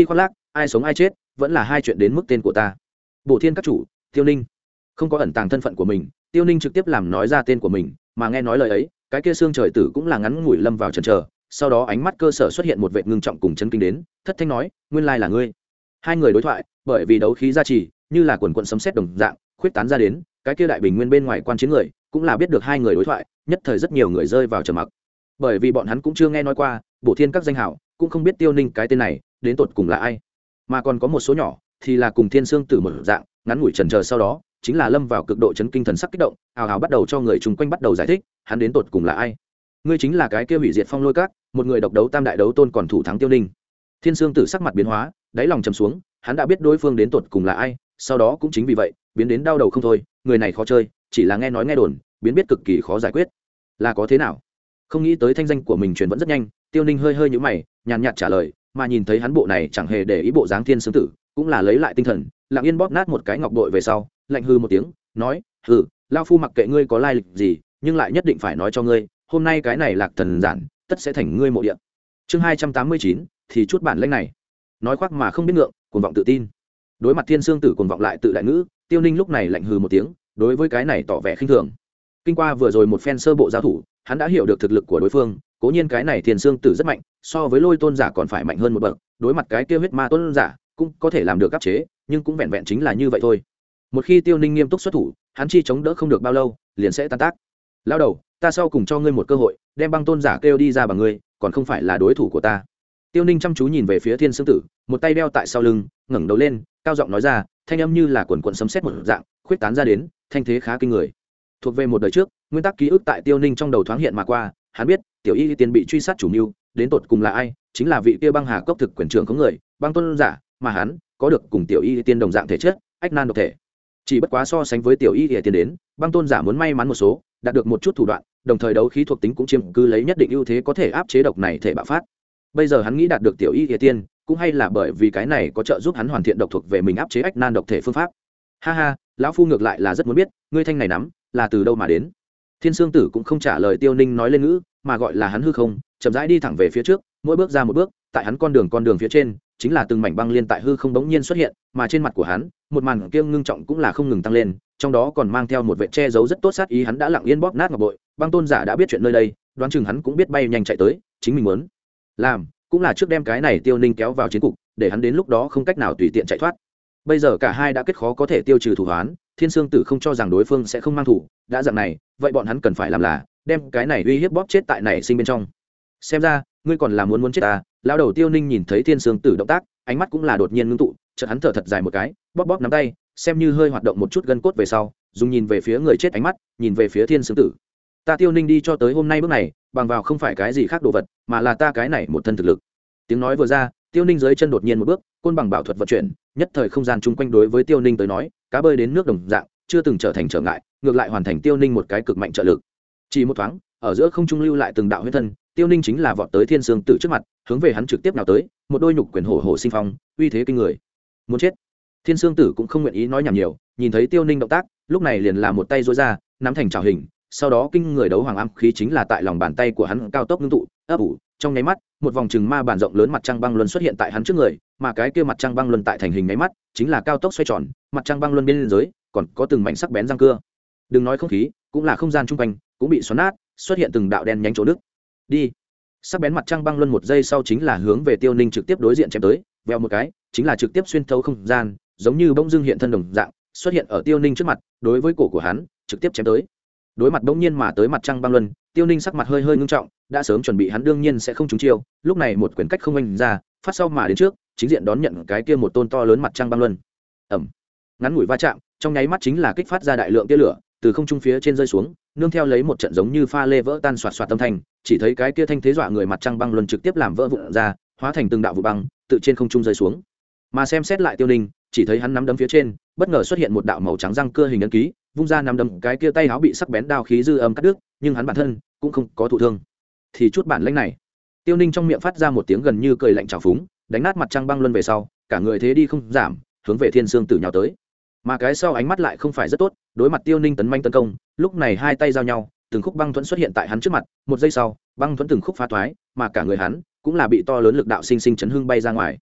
ai sống ai chết vẫn là hai chuyện đến mức tên của ta. Bổ thiên các chủ Tiêu Ninh. Không có ẩn tàng thân phận của mình, Tiêu Ninh trực tiếp làm nói ra tên của mình, mà nghe nói lời ấy, cái kia xương trời tử cũng là ngắn ngủi lâm vào chần chờ, sau đó ánh mắt cơ sở xuất hiện một vệt ngưng trọng cùng chấn kinh đến, thất thanh nói, nguyên lai là ngươi. Hai người đối thoại, bởi vì đấu khí gia trì, như là quần quần sấm sét đồng dạng, khuyết tán ra đến, cái kia đại bình nguyên bên ngoài quan chiến người, cũng là biết được hai người đối thoại, nhất thời rất nhiều người rơi vào trầm mặc. Bởi vì bọn hắn cũng chưa nghe nói qua, Bổ Thiên các danh hào, cũng không biết Tiêu Ninh cái tên này, đến tột cùng là ai. Mà còn có một số nhỏ, thì là cùng Thiên Xương Tử một dạng, ngắn ngủi chần chờ sau đó, chính là lâm vào cực độ chấn kinh thần sắc kích động, hào hào bắt đầu cho người chung quanh bắt đầu giải thích, hắn đến tột cùng là ai. Ngươi chính là cái kia hủy diệt Phong Lôi Các, một người độc đấu tam đại đấu tôn còn thủ thắng Tiêu Ninh. Thiên Xương Tử sắc mặt biến hóa, đáy lòng trầm xuống, hắn đã biết đối phương đến tột cùng là ai, sau đó cũng chính vì vậy, biến đến đau đầu không thôi, người này khó chơi, chỉ là nghe nói nghe đồn, biến biết cực kỳ khó giải quyết. Là có thế nào? Không nghĩ tới thanh danh của mình truyền vẫn rất nhanh, Tiêu Ninh hơi hơi nhíu mày, nhàn nhạt trả lời, mà nhìn thấy hắn bộ này chẳng hề để ý bộ dáng Thiên Xương Tử, cũng là lấy lại tinh thần, lặng yên bóp nát một cái ngọc bội về sau, lạnh hư một tiếng, nói, hừ, lao phu mặc kệ ngươi có lai lịch gì, nhưng lại nhất định phải nói cho ngươi, hôm nay cái này Lạc Thần giản, tất sẽ thành ngươi mộ địa. Chương hai trăm tám mươi chín, thì chút bản lĩnh này. Nói khoác mà không biết ngượng, cuồng vọng tự tin. Đối mặt Thiên Xương Tử cuồng vọng lại tự đại ngữ, Tiêu Ninh lúc này lạnh hừ một tiếng, đối với cái này tỏ vẻ khinh thường. Kinh qua vừa rồi một phen sơ bộ giao thủ, hắn đã hiểu được thực lực của đối phương, cố nhiên cái này Thiên Xương Tử rất mạnh, so với Lôi Tôn giả còn phải mạnh hơn một bậc, đối mặt cái kia huyết ma tôn giả, cũng có thể làm được áp chế, nhưng cũng vẹn vẹn chính là như vậy thôi. Một khi Tiêu Ninh nghiêm túc xuất thủ, hắn chi chống đỡ không được bao lâu, liền sẽ tan tác. Lao đầu, ta sau cùng cho ngươi một cơ hội, đem băng tôn giả kêu đi ra bằng ngươi, còn không phải là đối thủ của ta. Tiêu Ninh chăm chú nhìn về phía Thiên Xương Tử, một tay đeo tại sau lưng, ngẩng đầu lên, cao giọng nói ra, thanh âm như là quần quần sấm sét một dạng, khuyết tán ra đến, thanh thế khá kinh người. Thuộc về một đời trước, nguyên tắc ký ức tại Tiêu Ninh trong đầu thoáng hiện mà qua, hắn biết, tiểu y tiên bị truy sát chủ mưu, đến tột cùng là ai, chính là vị kia băng hà cốc thực quyền trưởng có người, băng tôn giả, mà hắn có được cùng tiểu y tiên đồng dạng thể chất, ách nan độc thể. Chỉ bất quá so sánh với tiểu y tiên đến, băng tôn giả muốn may mắn một số, đạt được một chút thủ đoạn, đồng thời đấu khí thuộc tính cũng chiếm cứ lấy nhất định ưu thế có thể áp chế độc này thể bạo phát. Bây giờ hắn nghĩ đạt được tiểu y tiên, cũng hay là bởi vì cái này có trợ giúp hắn hoàn thiện độc thuộc về mình áp chế ách nan độc thể phương pháp. Ha ha, lão phu ngược lại là rất muốn biết, ngươi thanh này nắm là từ đâu mà đến. Thiên Xương Tử cũng không trả lời Tiêu Ninh nói lên ngữ, mà gọi là hắn hư không, chậm rãi đi thẳng về phía trước, mỗi bước ra một bước, tại hắn con đường con đường phía trên, chính là từng mảnh băng liên tại hư không bỗng nhiên xuất hiện, mà trên mặt của hắn, một màn kiêng ngưng trọng cũng là không ngừng tăng lên, trong đó còn mang theo một vẻ che giấu rất tốt sát ý, hắn đã lặng yên bóp nát ngọc bội, băng tôn giả đã biết chuyện nơi đây, đoán chừng hắn cũng biết bay nhanh chạy tới, chính mình muốn làm, cũng là trước đem cái này Tiêu Ninh kéo vào chiến cục, để hắn đến lúc đó không cách nào tùy tiện chạy thoát. Bây giờ cả hai đã kết khó có thể tiêu trừ thù oán, Thiên Xương Tử không cho rằng đối phương sẽ không mang thủ, đã dạng này, vậy bọn hắn cần phải làm là đem cái này uy hiếp bóp chết tại này sinh bên trong. Xem ra, ngươi còn là muốn muốn chết ta. Lão đầu Tiêu Ninh nhìn thấy Thiên Xương Tử động tác, ánh mắt cũng là đột nhiên ngưng tụ, chợt hắn thở thật dài một cái, bóp bóp nắm tay, xem như hơi hoạt động một chút gân cốt về sau, dùng nhìn về phía người chết ánh mắt, nhìn về phía Thiên Xương Tử. Ta Tiêu Ninh đi cho tới hôm nay bước này, bằng vào không phải cái gì khác đồ vật, mà là ta cái này một thân thực lực. Tiếng nói vừa ra, Tiêu Ninh dưới chân đột nhiên một bước, côn bằng bảo thuật vận chuyển, nhất thời không gian chung quanh đối với Tiêu Ninh tới nói, cá bơi đến nước đồng dạng, chưa từng trở thành trở ngại, ngược lại hoàn thành Tiêu Ninh một cái cực mạnh trợ lực. Chỉ một thoáng, ở giữa không trung lưu lại từng đạo huyết thân, Tiêu Ninh chính là vọt tới Thiên Xương Tử trước mặt, hướng về hắn trực tiếp nào tới, một đôi nhục quyền hổ hổ sinh phong, uy thế kinh người. Muốn chết. Thiên Xương Tử cũng không nguyện ý nói nhảm nhiều, nhìn thấy Tiêu Ninh động tác, lúc này liền làm một tay duỗi ra, nắm thành trảo hình, sau đó kinh người đấu hoàng âm khí chính là tại lòng bàn tay của hắn cao tốc ngưng tụ, ấp ủ, trong nháy mắt, một vòng trừng ma bản rộng lớn mặt trăng băng luân xuất hiện tại hắn trước người, mà cái kia mặt trăng băng luân tại thành hình nháy mắt, chính là cao tốc xoay tròn, mặt trăng băng luân bên dưới còn có từng mảnh sắc bén răng cưa. Đừng nói không khí, cũng là không gian chung quanh cũng bị xoắn nát, xuất hiện từng đạo đen nhánh chỗ nước. Đi. Sắc bén mặt trăng băng luân một giây sau chính là hướng về Tiêu Ninh trực tiếp đối diện chém tới, vèo một cái, chính là trực tiếp xuyên thấu không gian, giống như bỗng dưng hiện thân đồng dạng, xuất hiện ở Tiêu Ninh trước mặt, đối với cổ của hắn, trực tiếp chém tới. Đối mặt bỗng nhiên mà tới mặt trăng băng luân, Tiêu Ninh sắc mặt hơi hơi ngưng trọng, đã sớm chuẩn bị hắn đương nhiên sẽ không trúng chiêu, lúc này một quyền cách không anh ra, phát sau mà đến trước, chính diện đón nhận cái kia một tôn to lớn mặt trăng băng luân. Ầm. Ngắn ngủi va chạm, trong nháy mắt chính là kích phát ra đại lượng tia lửa, từ không trung phía trên rơi xuống, nương theo lấy một trận giống như pha lê vỡ tan xoạt xoạt âm thanh, chỉ thấy cái kia thanh thế dọa người mặt trăng băng luân trực tiếp làm vỡ vụn ra, hóa thành từng đạo vụ băng, tự trên không trung rơi xuống. Mà xem xét lại Tiêu Ninh, chỉ thấy hắn nắm đấm phía trên, bất ngờ xuất hiện một đạo màu trắng răng cưa hình ấn ký, vung ra nắm đấm, cái kia tay áo bị sắc bén đao khí dư âm cắt đứt, nhưng hắn bản thân cũng không có thụ thương. Thì chút bản lĩnh này. Tiêu Ninh trong miệng phát ra một tiếng gần như cười lạnh trào phúng, đánh nát mặt trăng băng luân về sau, cả người thế đi không giảm, hướng về Thiên Xương Tử nhào tới. Mà cái sau ánh mắt lại không phải rất tốt, đối mặt Tiêu Ninh tấn manh tấn công, lúc này hai tay giao nhau, từng khúc băng thuẫn xuất hiện tại hắn trước mặt, một giây sau, băng thuẫn từng khúc phá toái, mà cả người hắn cũng là bị to lớn lực đạo sinh sinh chấn hưng bay ra ngoài.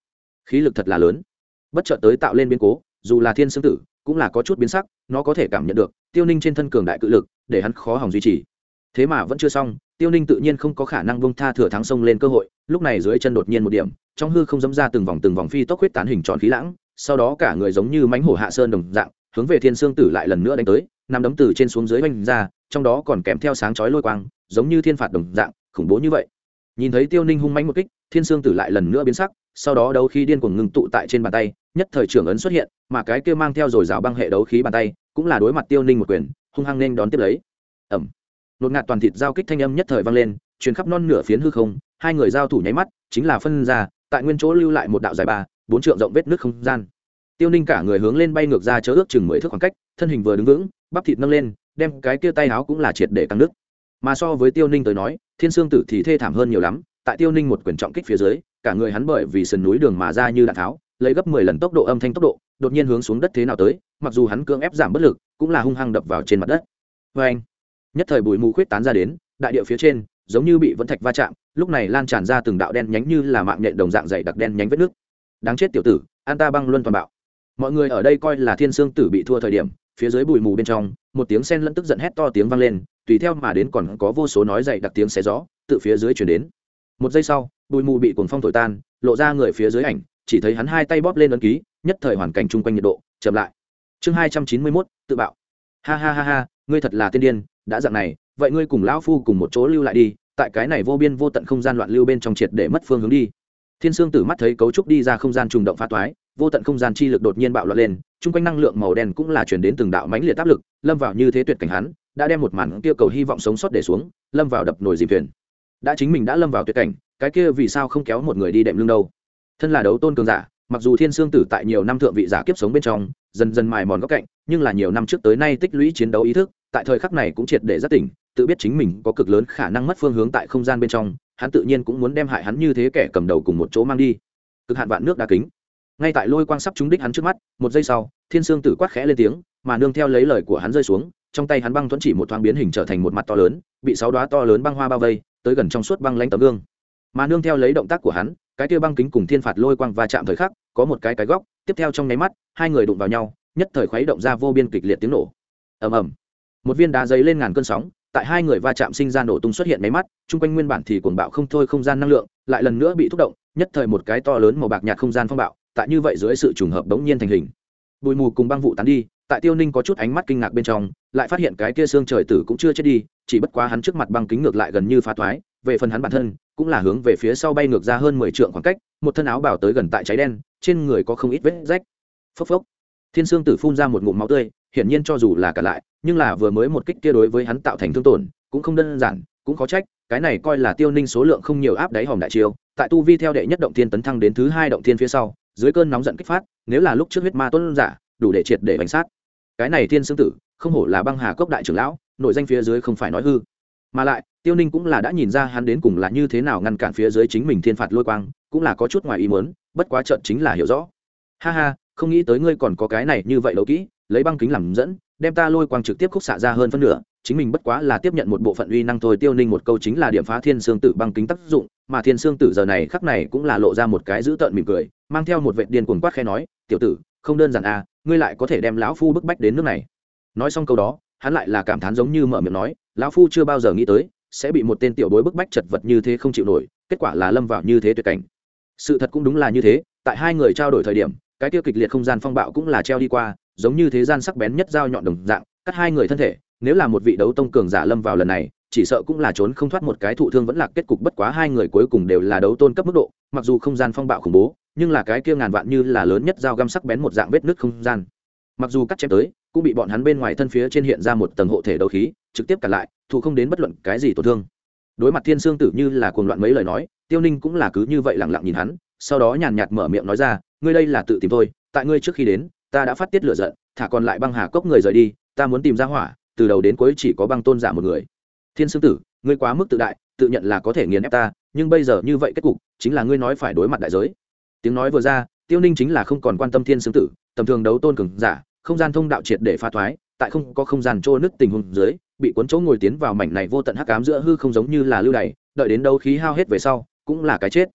khí lực thật là lớn, bất chợt tới tạo lên biến cố, dù là thiên xương tử cũng là có chút biến sắc, nó có thể cảm nhận được tiêu ninh trên thân cường đại cự lực để hắn khó hỏng duy trì. Thế mà vẫn chưa xong, tiêu ninh tự nhiên không có khả năng bông tha thừa thắng sông lên cơ hội. Lúc này dưới chân đột nhiên một điểm, trong hư không dẫm ra từng vòng từng vòng phi tốc huyết tán hình tròn khí lãng, sau đó cả người giống như mãnh hổ hạ sơn đồng dạng hướng về thiên xương tử lại lần nữa đánh tới, năm đấm từ trên xuống dưới oanh ra, trong đó còn kèm theo sáng chói lôi quang, giống như thiên phạt đồng dạng khủng bố như vậy. Nhìn thấy tiêu ninh hung mãnh một kích, thiên xương tử lại lần nữa biến sắc, sau đó đấu khí điên cuồng ngưng tụ tại trên bàn tay, nhất thời trưởng ấn xuất hiện, mà cái kia mang theo rồi rào băng hệ đấu khí bàn tay cũng là đối mặt tiêu ninh một quyền hung hăng nên đón tiếp lấy. Ẩm, nột ngạt toàn thịt giao kích thanh âm nhất thời vang lên, truyền khắp non nửa phiến hư không. Hai người giao thủ nháy mắt chính là phân ra, tại nguyên chỗ lưu lại một đạo dài ba bốn trượng rộng vết nứt không gian. Tiêu ninh cả người hướng lên bay ngược ra chớ ước chừng mười thước khoảng cách, thân hình vừa đứng vững, bắp thịt nâng lên, đem cái kia tay áo cũng là triệt để căng nứt. Mà so với tiêu ninh tới nói, thiên xương tử thì thê thảm hơn nhiều lắm. Tại tiêu ninh một quyền trọng kích phía dưới, cả người hắn bởi vì sườn núi đường mà ra như đạn tháo, lấy gấp mười lần tốc độ âm thanh tốc độ đột nhiên hướng xuống đất thế nào tới, mặc dù hắn cưỡng ép giảm bất lực cũng là hung hăng đập vào trên mặt đất. Vê anh, nhất thời bụi mù khuyết tán ra đến, đại địa phía trên giống như bị vẫn thạch va chạm, lúc này lan tràn ra từng đạo đen nhánh như là mạng nhện đồng dạng dày đặc đen nhánh vết nước. Đáng chết tiểu tử, an ta băng luân toàn bạo. Mọi người ở đây coi là thiên xương tử bị thua thời điểm, phía dưới bụi mù bên trong một tiếng sen lẫn tức giận hét to tiếng vang lên, tùy theo mà đến còn có vô số nói dày đặc tiếng xé gió từ phía dưới truyền đến. Một giây sau, bụi mù bị cuồng phong thổi tan, lộ ra người phía dưới ảnh, chỉ thấy hắn hai tay bóp lên ấn ký, nhất thời hoàn cảnh chung quanh nhiệt độ chậm lại. Chương hai trăm chín mươi mốt, tự bạo. Ha ha ha ha, ngươi thật là tiên điên, đã dạng này, vậy ngươi cùng lão phu cùng một chỗ lưu lại đi, tại cái này vô biên vô tận không gian loạn lưu bên trong triệt để mất phương hướng đi. Thiên Sương Tử mắt thấy cấu trúc đi ra không gian trùng động phá toái, vô tận không gian chi lực đột nhiên bạo loạn lên, chung quanh năng lượng màu đen cũng là truyền đến từng đạo mãnh liệt áp lực, lâm vào như thế tuyệt cảnh hắn, đã đem một màn kia cầu hy vọng sống sót để xuống, lâm vào đập nồi dìm thuyền. Đã chính mình đã lâm vào tuyệt cảnh, cái kia vì sao không kéo một người đi đệm lưng đâu? Thân là đấu tôn cường giả, mặc dù Thiên Sương Tử tại nhiều năm thượng vị giả kiếp sống bên trong, dần dần mài mòn góc cạnh, nhưng là nhiều năm trước tới nay tích lũy chiến đấu ý thức, tại thời khắc này cũng triệt để giác tỉnh, tự biết chính mình có cực lớn khả năng mất phương hướng tại không gian bên trong, hắn tự nhiên cũng muốn đem hại hắn như thế kẻ cầm đầu cùng một chỗ mang đi. Cực hạn vạn nước đá kính. Ngay tại lôi quang sắp trúng đích hắn trước mắt, một giây sau, Thiên Sương Tử quát khẽ lên tiếng, mà nương theo lấy lời của hắn rơi xuống, trong tay hắn băng thuẫn chỉ một thoáng biến hình trở thành một mặt to lớn, bị sáu đóa to lớn băng hoa bao vây, tới gần trong suốt băng lãnh tấm gương. Mà nương theo lấy động tác của hắn, cái kia băng kính cùng thiên phạt lôi quang va chạm thời khắc, có một cái cái góc, tiếp theo trong nháy mắt, hai người đụng vào nhau, nhất thời khuấy động ra vô biên kịch liệt tiếng nổ. Ầm ầm. Một viên đá giấy lên ngàn cơn sóng, tại hai người va chạm sinh ra nổ tung xuất hiện mấy mắt, chung quanh nguyên bản thì cuồng bạo không thôi không gian năng lượng, lại lần nữa bị thúc động, nhất thời một cái to lớn màu bạc nhạt không gian phong bạo, tại như vậy dưới sự trùng hợp đống nhiên thành hình. Bụi mù cùng băng vụ tán đi, tại Tiêu Ninh có chút ánh mắt kinh ngạc bên trong, lại phát hiện cái kia xương trời tử cũng chưa chết đi, chỉ bất quá hắn trước mặt băng kính ngược lại gần như phá thoái, về phần hắn bản thân, cũng là hướng về phía sau bay ngược ra hơn mười trượng khoảng cách, một thân áo bào tới gần tại cháy đen, trên người có không ít vết rách. Phốc phốc. Thiên Sương Tử phun ra một ngụm máu tươi, hiển nhiên cho dù là cả lại, nhưng là vừa mới một kích kia đối với hắn tạo thành thương tổn, cũng không đơn giản, cũng khó trách, cái này coi là Tiêu Ninh số lượng không nhiều áp đáy hòm đại chiêu, tại tu vi theo đệ nhất động thiên tấn thăng đến thứ hai động thiên phía sau, dưới cơn nóng giận kích phát, nếu là lúc trước huyết ma tuấn giả, đủ để triệt để bánh sát. Cái này Thiên Sương Tử, không hổ là Băng Hà Cốc đại trưởng lão, nội danh phía dưới không phải nói hư. Mà lại, Tiêu Ninh cũng là đã nhìn ra hắn đến cùng là như thế nào ngăn cản phía dưới chính mình thiên phạt lôi quang, cũng là có chút ngoài ý muốn, bất quá chợt chính là hiểu rõ. Ha ha, không nghĩ tới ngươi còn có cái này như vậy đấu kỹ, lấy băng kính làm dẫn, đem ta lôi quang trực tiếp khúc xạ ra hơn phân nửa, chính mình bất quá là tiếp nhận một bộ phận uy năng thôi. Tiêu Ninh một câu chính là điểm phá Thiên Sương Tử băng kính tác dụng, mà Thiên Sương Tử giờ này khắc này cũng là lộ ra một cái dữ tợn mỉm cười, mang theo một vệt điên cuồng quát khẽ nói, "Tiểu tử, không đơn giản à, ngươi lại có thể đem lão phu bức bách đến nước này." Nói xong câu đó, hắn lại là cảm thán giống như mở miệng nói, "Lão phu chưa bao giờ nghĩ tới sẽ bị một tên tiểu bối bức bách chật vật như thế không chịu nổi, kết quả là lâm vào như thế tuyệt cảnh." Sự thật cũng đúng là như thế, tại hai người trao đổi thời điểm, cái tiêu kịch liệt không gian phong bạo cũng là treo đi qua, giống như thế gian sắc bén nhất dao nhọn đồng dạng, cắt hai người thân thể, nếu là một vị đấu tông cường giả lâm vào lần này, chỉ sợ cũng là trốn không thoát một cái thụ thương vẫn là kết cục. Bất quá hai người cuối cùng đều là đấu tôn cấp mức độ, mặc dù không gian phong bạo khủng bố, nhưng là cái kia ngàn vạn như là lớn nhất dao găm sắc bén một dạng vết nứt không gian. Mặc dù cắt chém tới, cũng bị bọn hắn bên ngoài thân phía trên hiện ra một tầng hộ thể đấu khí, trực tiếp cản lại, thủ không đến bất luận cái gì tổn thương. Đối mặt Thiên Sương Tử như là cuồng loạn mấy lời nói, Tiêu Ninh cũng là cứ như vậy lặng lặng nhìn hắn, sau đó nhàn nhạt mở miệng nói ra, ngươi đây là tự tìm thôi, tại ngươi trước khi đến, ta đã phát tiết lửa giận, thả còn lại Băng Hà Cốc người rời đi, ta muốn tìm ra hỏa, từ đầu đến cuối chỉ có Băng Tôn giả một người. Thiên Sương Tử, ngươi quá mức tự đại, tự nhận là có thể nghiền ép ta, nhưng bây giờ như vậy kết cục, chính là ngươi nói phải đối mặt đại giới. Tiếng nói vừa ra, Tiêu Ninh chính là không còn quan tâm Thiên Sương Tử, tầm thường đấu tôn cường giả, không gian thông đạo triệt để phá thoái, tại không có không gian trô nứt tình huống dưới, bị cuốn chỗ ngồi tiến vào mảnh này vô tận hắc ám giữa hư không giống như là lưu đày, đợi đến đấu khí hao hết về sau, cũng là cái chết.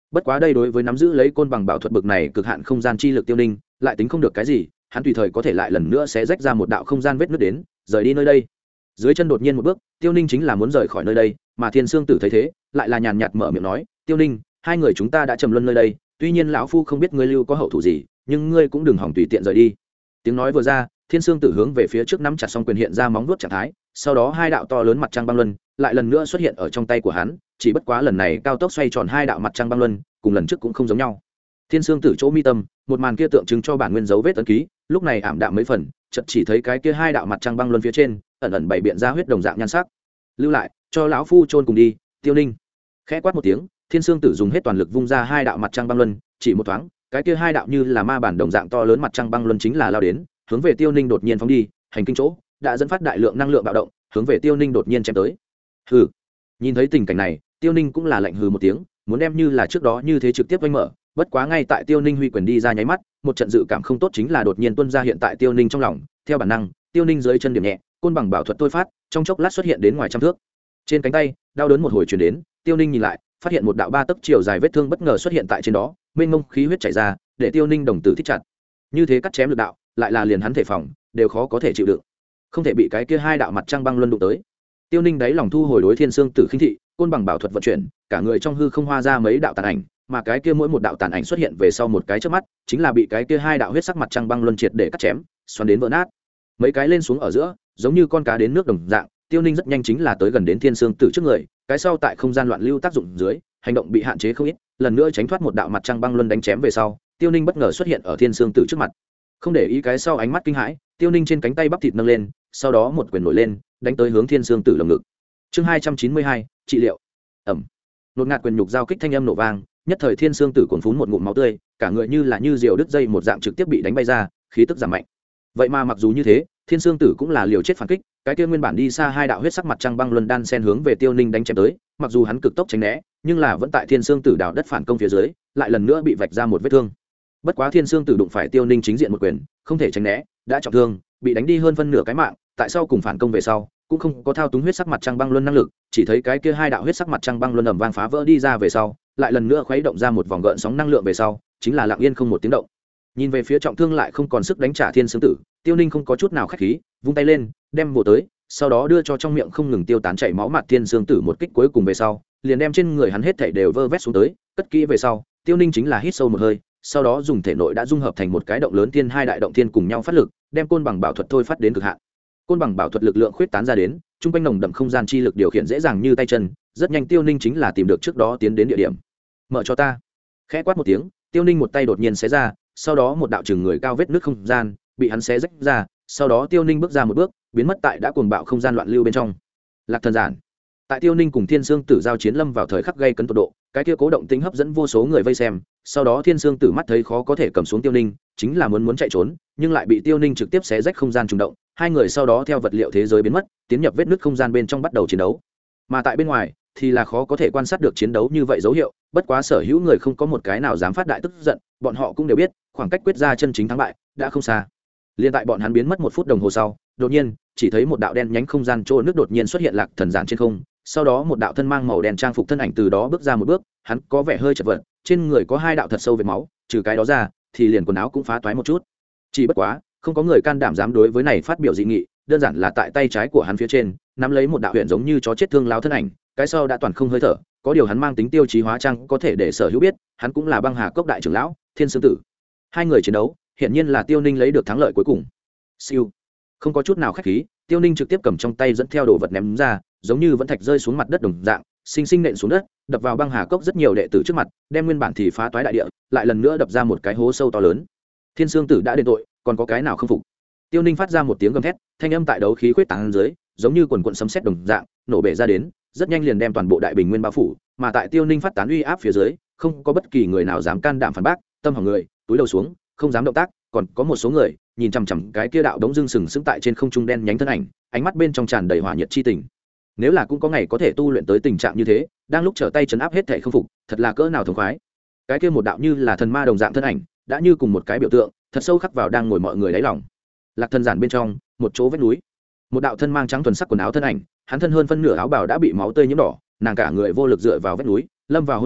bất quá đây đối với nắm giữ lấy côn bằng bảo thuật bực này cực hạn không gian chi lực Tiêu Ninh lại tính không được cái gì, hắn tùy thời có thể lại lần nữa sẽ rách ra một đạo không gian vết nứt đến rời đi nơi đây. Dưới chân đột nhiên một bước, Tiêu Ninh chính là muốn rời khỏi nơi đây, mà Thiên Sương Tử thấy thế lại là nhàn nhạt mở miệng nói: Tiêu Ninh, hai người chúng ta đã trầm luân nơi đây, tuy nhiên lão phu không biết ngươi lưu có hậu thủ gì, nhưng ngươi cũng đừng hỏng tùy tiện rời đi. Tiếng nói vừa ra, Thiên Sương Tử hướng về phía trước nắm chặt song quyền hiện ra móng vuốt trạng thái, sau đó hai đạo to lớn mặt trăng băng luân lại lần nữa xuất hiện ở trong tay của hắn, chỉ bất quá lần này cao tốc xoay tròn hai đạo mặt trăng băng luân, cùng lần trước cũng không giống nhau. Thiên Sương Tử chỗ mi tâm, một màn kia tượng trưng cho bản nguyên dấu vết ấn ký, lúc này ảm đạm mấy phần, chợt chỉ thấy cái kia hai đạo mặt trăng băng luân phía trên, ẩn ẩn bảy biện ra huyết đồng dạng nhan sắc. Lưu lại, cho lão phu chôn cùng đi, Tiêu Ninh. Khẽ quát một tiếng, Thiên Sương Tử dùng hết toàn lực vung ra hai đạo mặt trăng băng luân, chỉ một thoáng, cái kia hai đạo như là ma bản đồng dạng to lớn mặt trăng băng luân chính là lao đến, hướng về Tiêu Ninh đột nhiên phóng đi, hành kinh chỗ đã dẫn phát đại lượng năng lượng bạo động, hướng về Tiêu Ninh đột nhiên chém tới. Hừ. Nhìn thấy tình cảnh này, Tiêu Ninh cũng là lạnh hừ một tiếng, muốn đem như là trước đó như thế trực tiếp vây mở, bất quá ngay tại Tiêu Ninh huy quyền đi ra nháy mắt, một trận dự cảm không tốt chính là đột nhiên tuôn ra hiện tại Tiêu Ninh trong lòng, theo bản năng, Tiêu Ninh dưới chân điểm nhẹ, côn bằng bảo thuật tôi phát, trong chốc lát xuất hiện đến ngoài trăm thước. Trên cánh tay, đau đớn một hồi truyền đến, Tiêu Ninh nhìn lại, phát hiện một đạo ba tấc chiều dài vết thương bất ngờ xuất hiện tại trên đó, mênh mông khí huyết chảy ra, để Tiêu Ninh đồng tử thích chặt. Như thế cắt chém lực đạo, lại là liền hắn thể phòng, đều khó có thể chịu đựng. Không thể bị cái kia hai đạo mặt trăng băng luân đụng tới. Tiêu Ninh đáy lòng thu hồi đối Thiên Sương Tử khinh thị, côn bằng bảo thuật vận chuyển, cả người trong hư không hoa ra mấy đạo tàn ảnh, mà cái kia mỗi một đạo tàn ảnh xuất hiện về sau một cái chớp mắt, chính là bị cái kia hai đạo huyết sắc mặt trăng băng luân triệt để cắt chém, xoắn đến vỡ nát. Mấy cái lên xuống ở giữa, giống như con cá đến nước đồng dạng, Tiêu Ninh rất nhanh chính là tới gần đến Thiên Sương Tử trước người, cái sau tại không gian loạn lưu tác dụng dưới, hành động bị hạn chế không ít, lần nữa tránh thoát một đạo mặt trăng băng luân đánh chém về sau, Tiêu Ninh bất ngờ xuất hiện ở Thiên Sương Tử trước mặt. Không để ý cái sau ánh mắt kinh hãi, Tiêu Ninh trên cánh tay bắp thịt nâng lên, sau đó một quyền nổi lên, đánh tới hướng Thiên Sương Tử lồng ngực. Chương hai trăm chín mươi hai, trị liệu. Ầm. Nột ngạt quyền nhục giao kích thanh âm nổ vang, nhất thời Thiên Sương Tử cuồn phún một ngụm máu tươi, cả người như là như diều đứt dây một dạng trực tiếp bị đánh bay ra, khí tức giảm mạnh. Vậy mà mặc dù như thế, Thiên Sương Tử cũng là liều chết phản kích, cái kia nguyên bản đi xa hai đạo huyết sắc mặt trăng băng luân đan sen hướng về Tiêu Ninh đánh chém tới, mặc dù hắn cực tốc tránh né, nhưng là vẫn tại Thiên Sương Tử đào đất phản công phía dưới, lại lần nữa bị vạch ra một vết thương. Bất quá Thiên Sương Tử đụng phải Tiêu Ninh chính diện một quyền, không thể tránh né, đã trọng thương, bị đánh đi hơn phân nửa cái mạng, tại sao cùng phản công về sau, cũng không có thao túng huyết sắc mặt trăng băng luân năng lực, chỉ thấy cái kia hai đạo huyết sắc mặt trăng băng luân ầm vang phá vỡ đi ra về sau, lại lần nữa khuấy động ra một vòng gợn sóng năng lượng về sau, chính là lặng yên không một tiếng động. Nhìn về phía trọng thương lại không còn sức đánh trả Thiên Sương Tử, Tiêu Ninh không có chút nào khách khí, vung tay lên, đem vồ tới, sau đó đưa cho trong miệng không ngừng tiêu tán chảy máu mặt Thiên Sương Tử một kích cuối cùng về sau, liền đem trên người hắn hết thảy đều vơ vét xuống tới, cất kỹ về sau, Tiêu Ninh chính là hít sâu một hơi, sau đó dùng thể nội đã dung hợp thành một cái động lớn thiên hai đại động thiên cùng nhau phát lực, đem côn bằng bảo thuật thôi phát đến cực hạn. Côn bằng bảo thuật lực lượng khuyết tán ra đến, trung quanh nồng đậm không gian chi lực điều khiển dễ dàng như tay chân, rất nhanh Tiêu Ninh chính là tìm được trước đó tiến đến địa điểm. Mở cho ta. Khẽ quát một tiếng, Tiêu Ninh một tay đột nhiên xé ra, sau đó một đạo chừng người cao vết nước không gian bị hắn xé rách ra, sau đó Tiêu Ninh bước ra một bước, biến mất tại đã cuồng bạo không gian loạn lưu bên trong. Lạc thần giản. Tại Tiêu Ninh cùng Thiên Sương Tử giao chiến lâm vào thời khắc gây cấn tột độ, cái kia cố động tính hấp dẫn vô số người vây xem, sau đó Thiên Sương Tử mắt thấy khó có thể cầm xuống Tiêu Ninh, chính là muốn muốn chạy trốn, nhưng lại bị Tiêu Ninh trực tiếp xé rách không gian trùng động, hai người sau đó theo vật liệu thế giới biến mất, tiến nhập vết nứt không gian bên trong bắt đầu chiến đấu. Mà tại bên ngoài thì là khó có thể quan sát được chiến đấu như vậy dấu hiệu, bất quá sở hữu người không có một cái nào dám phát đại tức giận, bọn họ cũng đều biết, khoảng cách quyết ra chân chính thắng bại đã không xa. Liên tại bọn hắn biến mất một phút đồng hồ sau, đột nhiên chỉ thấy một đạo đen nhánh không gian trô nước đột nhiên xuất hiện lạc thần giản trên không, sau đó một đạo thân mang màu đen trang phục thân ảnh từ đó bước ra một bước, hắn có vẻ hơi chật vật, trên người có hai đạo thật sâu vết máu, trừ cái đó ra thì liền quần áo cũng phá toái một chút. Chỉ bất quá không có người can đảm dám đối với này phát biểu dị nghị, đơn giản là tại tay trái của hắn phía trên nắm lấy một đạo huyện giống như chó chết thương láo thân ảnh, cái sau đã toàn không hơi thở, có điều hắn mang tính tiêu chí hóa trang có thể để sở hữu biết hắn cũng là băng hà cốc đại trưởng lão Thiên Sương Tử. Hai người chiến đấu hiện nhiên là Tiêu Ninh lấy được thắng lợi cuối cùng. Siêu, không có chút nào khách khí, Tiêu Ninh trực tiếp cầm trong tay dẫn theo đồ vật ném ra, giống như vẫn thạch rơi xuống mặt đất đồng dạng, sinh sinh nện xuống đất, đập vào băng hà cốc rất nhiều đệ tử trước mặt, đem nguyên bản thì phá toái đại địa lại lần nữa đập ra một cái hố sâu to lớn. Thiên Sương Tử đã đền tội, còn có cái nào không phục? Tiêu Ninh phát ra một tiếng gầm thét, thanh âm tại đấu khí khuyết tán dưới, giống như quần quần sấm sét đồng dạng, nổ bể ra đến, rất nhanh liền đem toàn bộ đại bình nguyên bao phủ, mà tại Tiêu Ninh phát tán uy áp phía dưới, không có bất kỳ người nào dám can đảm phản bác, tâm hỏng người, túi đầu xuống, không dám động tác, còn có một số người nhìn chằm chằm cái kia đạo đống dương sừng sững tại trên không trung đen nhánh thân ảnh, ánh mắt bên trong tràn đầy hỏa nhiệt chi tình. Nếu là cũng có ngày có thể tu luyện tới tình trạng như thế, đang lúc trở tay trấn áp hết thể không phục, thật là cỡ nào thống khoái. Cái kia một đạo như là thần ma đồng dạng thân ảnh, đã như cùng một cái biểu tượng, thật sâu khắc vào đang ngồi mọi người đáy lòng. Lạc thần giản bên trong, một chỗ vách núi, một đạo thân mang trắng thuần sắc quần áo thân ảnh, hắn thân hơn phân nửa áo bào đã bị máu tươi nhiễm đỏ, nàng cả người vô lực dựa vào vách núi, lâm vào hôn mê,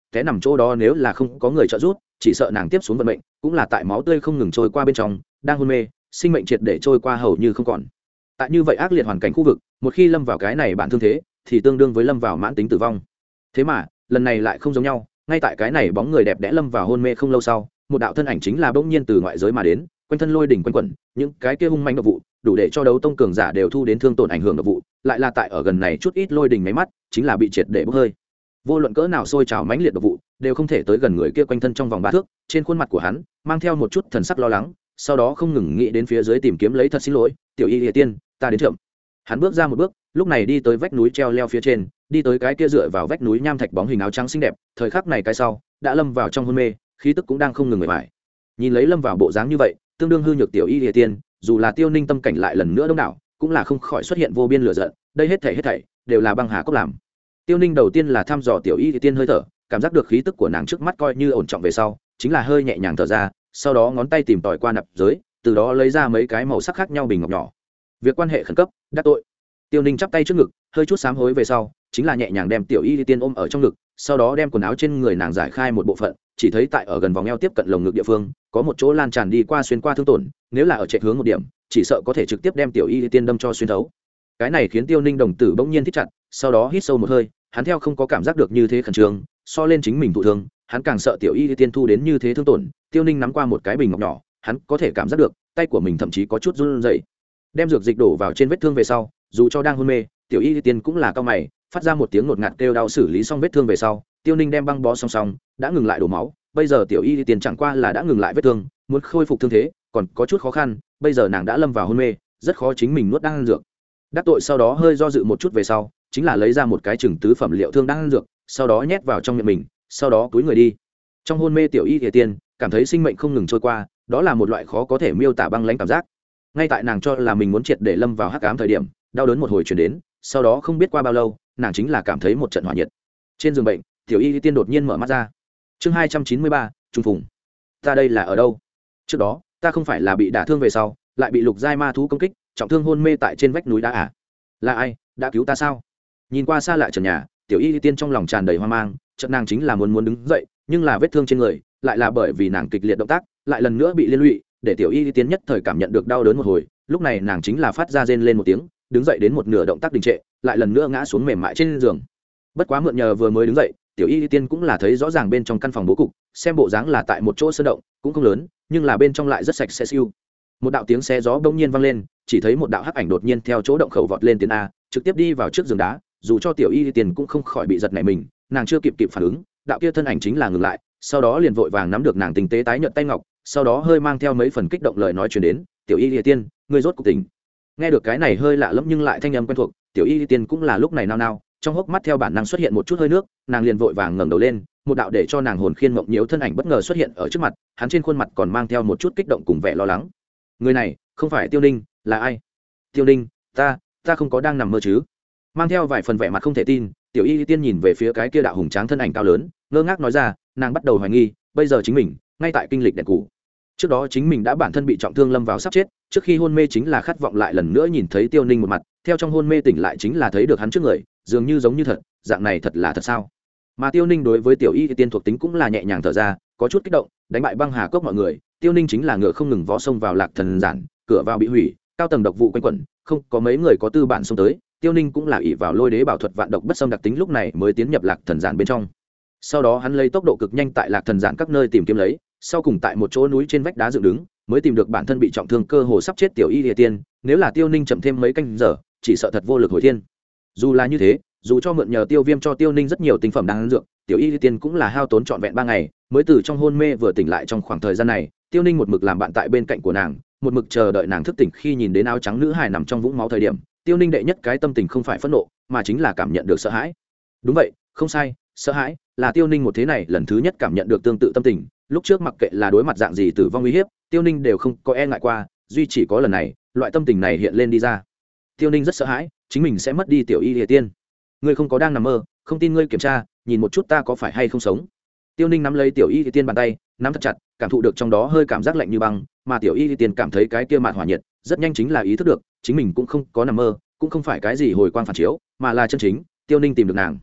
té nằm chỗ đó nếu là không có người trợ giúp chỉ sợ nàng tiếp xuống vận mệnh cũng là tại máu tươi không ngừng trôi qua bên trong đang hôn mê sinh mệnh triệt để trôi qua hầu như không còn. Tại như vậy ác liệt hoàn cảnh khu vực một khi lâm vào cái này bản thương thế thì tương đương với lâm vào mãn tính tử vong. Thế mà lần này lại không giống nhau, ngay tại cái này bóng người đẹp đẽ lâm vào hôn mê không lâu sau, một đạo thân ảnh chính là bỗng nhiên từ ngoại giới mà đến, quanh thân lôi đỉnh quanh quẩn, những cái kia hung manh độc vụ đủ để cho đấu tông cường giả đều thu đến thương tổn ảnh hưởng độc vụ, lại là tại ở gần này chút ít lôi đỉnh máy mắt chính là bị triệt để bốc hơi. Vô luận cỡ nào sôi trào mãnh liệt độc vụ đều không thể tới gần người kia quanh thân trong vòng ba thước. Trên khuôn mặt của hắn mang theo một chút thần sắc lo lắng, sau đó không ngừng nghĩ đến phía dưới tìm kiếm lấy thật xin lỗi, tiểu y địa tiên, ta đến chậm. Hắn bước ra một bước, lúc này đi tới vách núi treo leo phía trên, đi tới cái kia dựa vào vách núi nham thạch bóng hình áo trắng xinh đẹp, thời khắc này cái sau đã lâm vào trong hôn mê, khí tức cũng đang không ngừng mệt mỏi. Nhìn lấy lâm vào bộ dáng như vậy, tương đương hư nhược tiểu y địa tiên, dù là Tiêu Ninh tâm cảnh lại lần nữa đông đảo, cũng là không khỏi xuất hiện vô biên lửa giận, đây hết thảy hết thảy đều là băng hà cốc làm. Tiêu Ninh đầu tiên là thăm dò tiểu y địa tiên hơi thở, cảm giác được khí tức của nàng trước mắt coi như ổn trọng về sau, chính là hơi nhẹ nhàng thở ra, sau đó ngón tay tìm tòi qua nạp giới, từ đó lấy ra mấy cái màu sắc khác nhau bình ngọc nhỏ. Việc quan hệ khẩn cấp, đắc tội. Tiêu Ninh chắp tay trước ngực, hơi chút sám hối về sau, chính là nhẹ nhàng đem tiểu y tiên ôm ở trong ngực, sau đó đem quần áo trên người nàng giải khai một bộ phận, chỉ thấy tại ở gần vòng eo tiếp cận lồng ngực địa phương, có một chỗ lan tràn đi qua xuyên qua thương tổn, nếu là ở chạy hướng một điểm, chỉ sợ có thể trực tiếp đem tiểu y tiên đâm cho xuyên thấu. Cái này khiến Tiêu Ninh đồng tử bỗng nhiên thích chặt, sau đó hít sâu một hơi, hắn theo không có cảm giác được như thế khẩn trương, so lên chính mình thụ thương, hắn càng sợ tiểu y tiên thu đến như thế thương tổn. Tiêu Ninh nắm qua một cái bình ngọc nhỏ, hắn có thể cảm giác được tay của mình thậm chí có chút run rẩy. Đem dược dịch đổ vào trên vết thương về sau, dù cho đang hôn mê, tiểu y tiên cũng là cao mày, phát ra một tiếng ngột ngạt kêu đau. Xử lý xong vết thương về sau, Tiêu Ninh đem băng bó song song, đã ngừng lại đổ máu. Bây giờ tiểu y tiên chẳng qua là đã ngừng lại vết thương, muốn khôi phục thương thế còn có chút khó khăn. Bây giờ nàng đã lâm vào hôn mê, rất khó chính mình nuốt đan dược. Đắc tội sau đó hơi do dự một chút về sau, chính là lấy ra một cái chừng tứ phẩm liệu thương đan dược, sau đó nhét vào trong miệng mình, sau đó cúi người đi. Trong hôn mê tiểu y tiên cảm thấy sinh mệnh không ngừng trôi qua, đó là một loại khó có thể miêu tả băng lãnh cảm giác. Ngay tại nàng cho là mình muốn triệt để lâm vào hắc ám thời điểm, đau đớn một hồi chuyển đến, sau đó không biết qua bao lâu, nàng chính là cảm thấy một trận hỏa nhiệt. Trên giường bệnh, tiểu y tiên đột nhiên mở mắt ra. Chương hai trăm chín mươi ba, trung phùng. Ta đây là ở đâu? Trước đó, ta không phải là bị đả thương về sau, lại bị lục giai ma thú công kích, trọng thương hôn mê tại trên vách núi đá à? Là ai, đã cứu ta sao? Nhìn qua xa lạ trần nhà, tiểu y tiên trong lòng tràn đầy hoang mang, chợt nàng chính là muốn muốn đứng dậy, nhưng là vết thương trên người, lại là bởi vì nàng kịch liệt động tác, lại lần nữa bị liên lụy, để tiểu y tiên nhất thời cảm nhận được đau đớn một hồi. Lúc này nàng chính là phát ra rên lên một tiếng, đứng dậy đến một nửa động tác đình trệ, lại lần nữa ngã xuống mềm mại trên giường. Bất quá mượn nhờ vừa mới đứng dậy, tiểu y tiên cũng là thấy rõ ràng bên trong căn phòng bố cục, xem bộ dáng là tại một chỗ sơn động, cũng không lớn, nhưng là bên trong lại rất sạch sẽ siêu. Một đạo tiếng xe gió bỗng nhiên vang lên, chỉ thấy một đạo hắc ảnh đột nhiên theo chỗ động khẩu vọt lên tiến a, trực tiếp đi vào trước giường đá. Dù cho tiểu y tiên cũng không khỏi bị giật nảy mình, nàng chưa kịp kịp phản ứng, đạo kia thân ảnh chính là ngừng lại, sau đó liền vội vàng nắm được nàng tinh tế tái nhợt tay ngọc, sau đó hơi mang theo mấy phần kích động lời nói truyền đến, tiểu y tiên, ngươi rốt cuộc tỉnh. Nghe được cái này hơi lạ lẫm nhưng lại thanh âm quen thuộc, tiểu y tiên cũng là lúc này nao nao, trong hốc mắt theo bản năng xuất hiện một chút hơi nước, nàng liền vội vàng ngẩng đầu lên, một đạo để cho nàng hồn khiên mộng nhiễu thân ảnh bất ngờ xuất hiện ở trước mặt, hắn trên khuôn mặt còn mang theo một chút kích động cùng vẻ lo lắng. Người này không phải Tiêu Ninh, là ai? Tiêu Ninh, ta, ta không có đang nằm mơ chứ? Mang theo vài phần vẻ mặt không thể tin, tiểu y tiên nhìn về phía cái kia đạo hùng tráng thân ảnh cao lớn, ngơ ngác nói ra, nàng bắt đầu hoài nghi, bây giờ chính mình ngay tại kinh lịch đèn cũ. Trước đó chính mình đã bản thân bị trọng thương lâm vào sắp chết, trước khi hôn mê chính là khát vọng lại lần nữa nhìn thấy Tiêu Ninh một mặt, theo trong hôn mê tỉnh lại chính là thấy được hắn trước người, dường như giống như thật, dạng này thật là thật sao? Mà Tiêu Ninh đối với tiểu y tiên thuộc tính cũng là nhẹ nhàng thở ra, có chút kích động, đánh bại băng hà cốc mọi người, Tiêu Ninh chính là ngựa không ngừng vó sông vào lạc thần giản, cửa vào bị hủy, cao tầng độc vụ quanh quẩn, không có mấy người có tư bản xông tới. Tiêu Ninh cũng là ỷ vào lôi đế bảo thuật vạn độc bất xâm đặc tính lúc này mới tiến nhập lạc thần giản bên trong. Sau đó hắn lấy tốc độ cực nhanh tại lạc thần giản các nơi tìm kiếm lấy, sau cùng tại một chỗ núi trên vách đá dựng đứng, mới tìm được bản thân bị trọng thương cơ hồ sắp chết tiểu y địa tiên. Nếu là Tiêu Ninh chậm thêm mấy canh giờ, chỉ sợ thật vô lực hồi thiên. Dù là như thế, dù cho mượn nhờ Tiêu Viêm cho Tiêu Ninh rất nhiều tinh phẩm đan dược, tiểu y địa tiên cũng là hao tốn trọn vẹn ba ngày, mới từ trong hôn mê vừa tỉnh lại. Trong khoảng thời gian này, Tiêu Ninh một mực làm bạn tại bên cạnh của nàng, một mực chờ đợi nàng thức tỉnh. Khi nhìn đến áo trắng nữ hài nằm trong vũng máu thời điểm, Tiêu Ninh đệ nhất cái tâm tình không phải phẫn nộ, mà chính là cảm nhận được sợ hãi. Đúng vậy, không sai, sợ hãi là Tiêu Ninh một thế này lần thứ nhất cảm nhận được tương tự tâm tình. Lúc trước mặc kệ là đối mặt dạng gì tử vong uy hiếp, Tiêu Ninh đều không có e ngại qua, duy chỉ có lần này, loại tâm tình này hiện lên đi ra. Tiêu Ninh rất sợ hãi, chính mình sẽ mất đi tiểu y địa tiên. Ngươi không có đang nằm mơ, không tin ngươi kiểm tra, nhìn một chút ta có phải hay không sống. Tiêu Ninh nắm lấy tiểu y địa tiên bàn tay, nắm thật chặt, cảm thụ được trong đó hơi cảm giác lạnh như băng, mà tiểu y địa tiên cảm thấy cái kia mạt hỏa nhiệt, rất nhanh chính là ý thức được, chính mình cũng không có nằm mơ, cũng không phải cái gì hồi quang phản chiếu, mà là chân chính Tiêu Ninh tìm được nàng.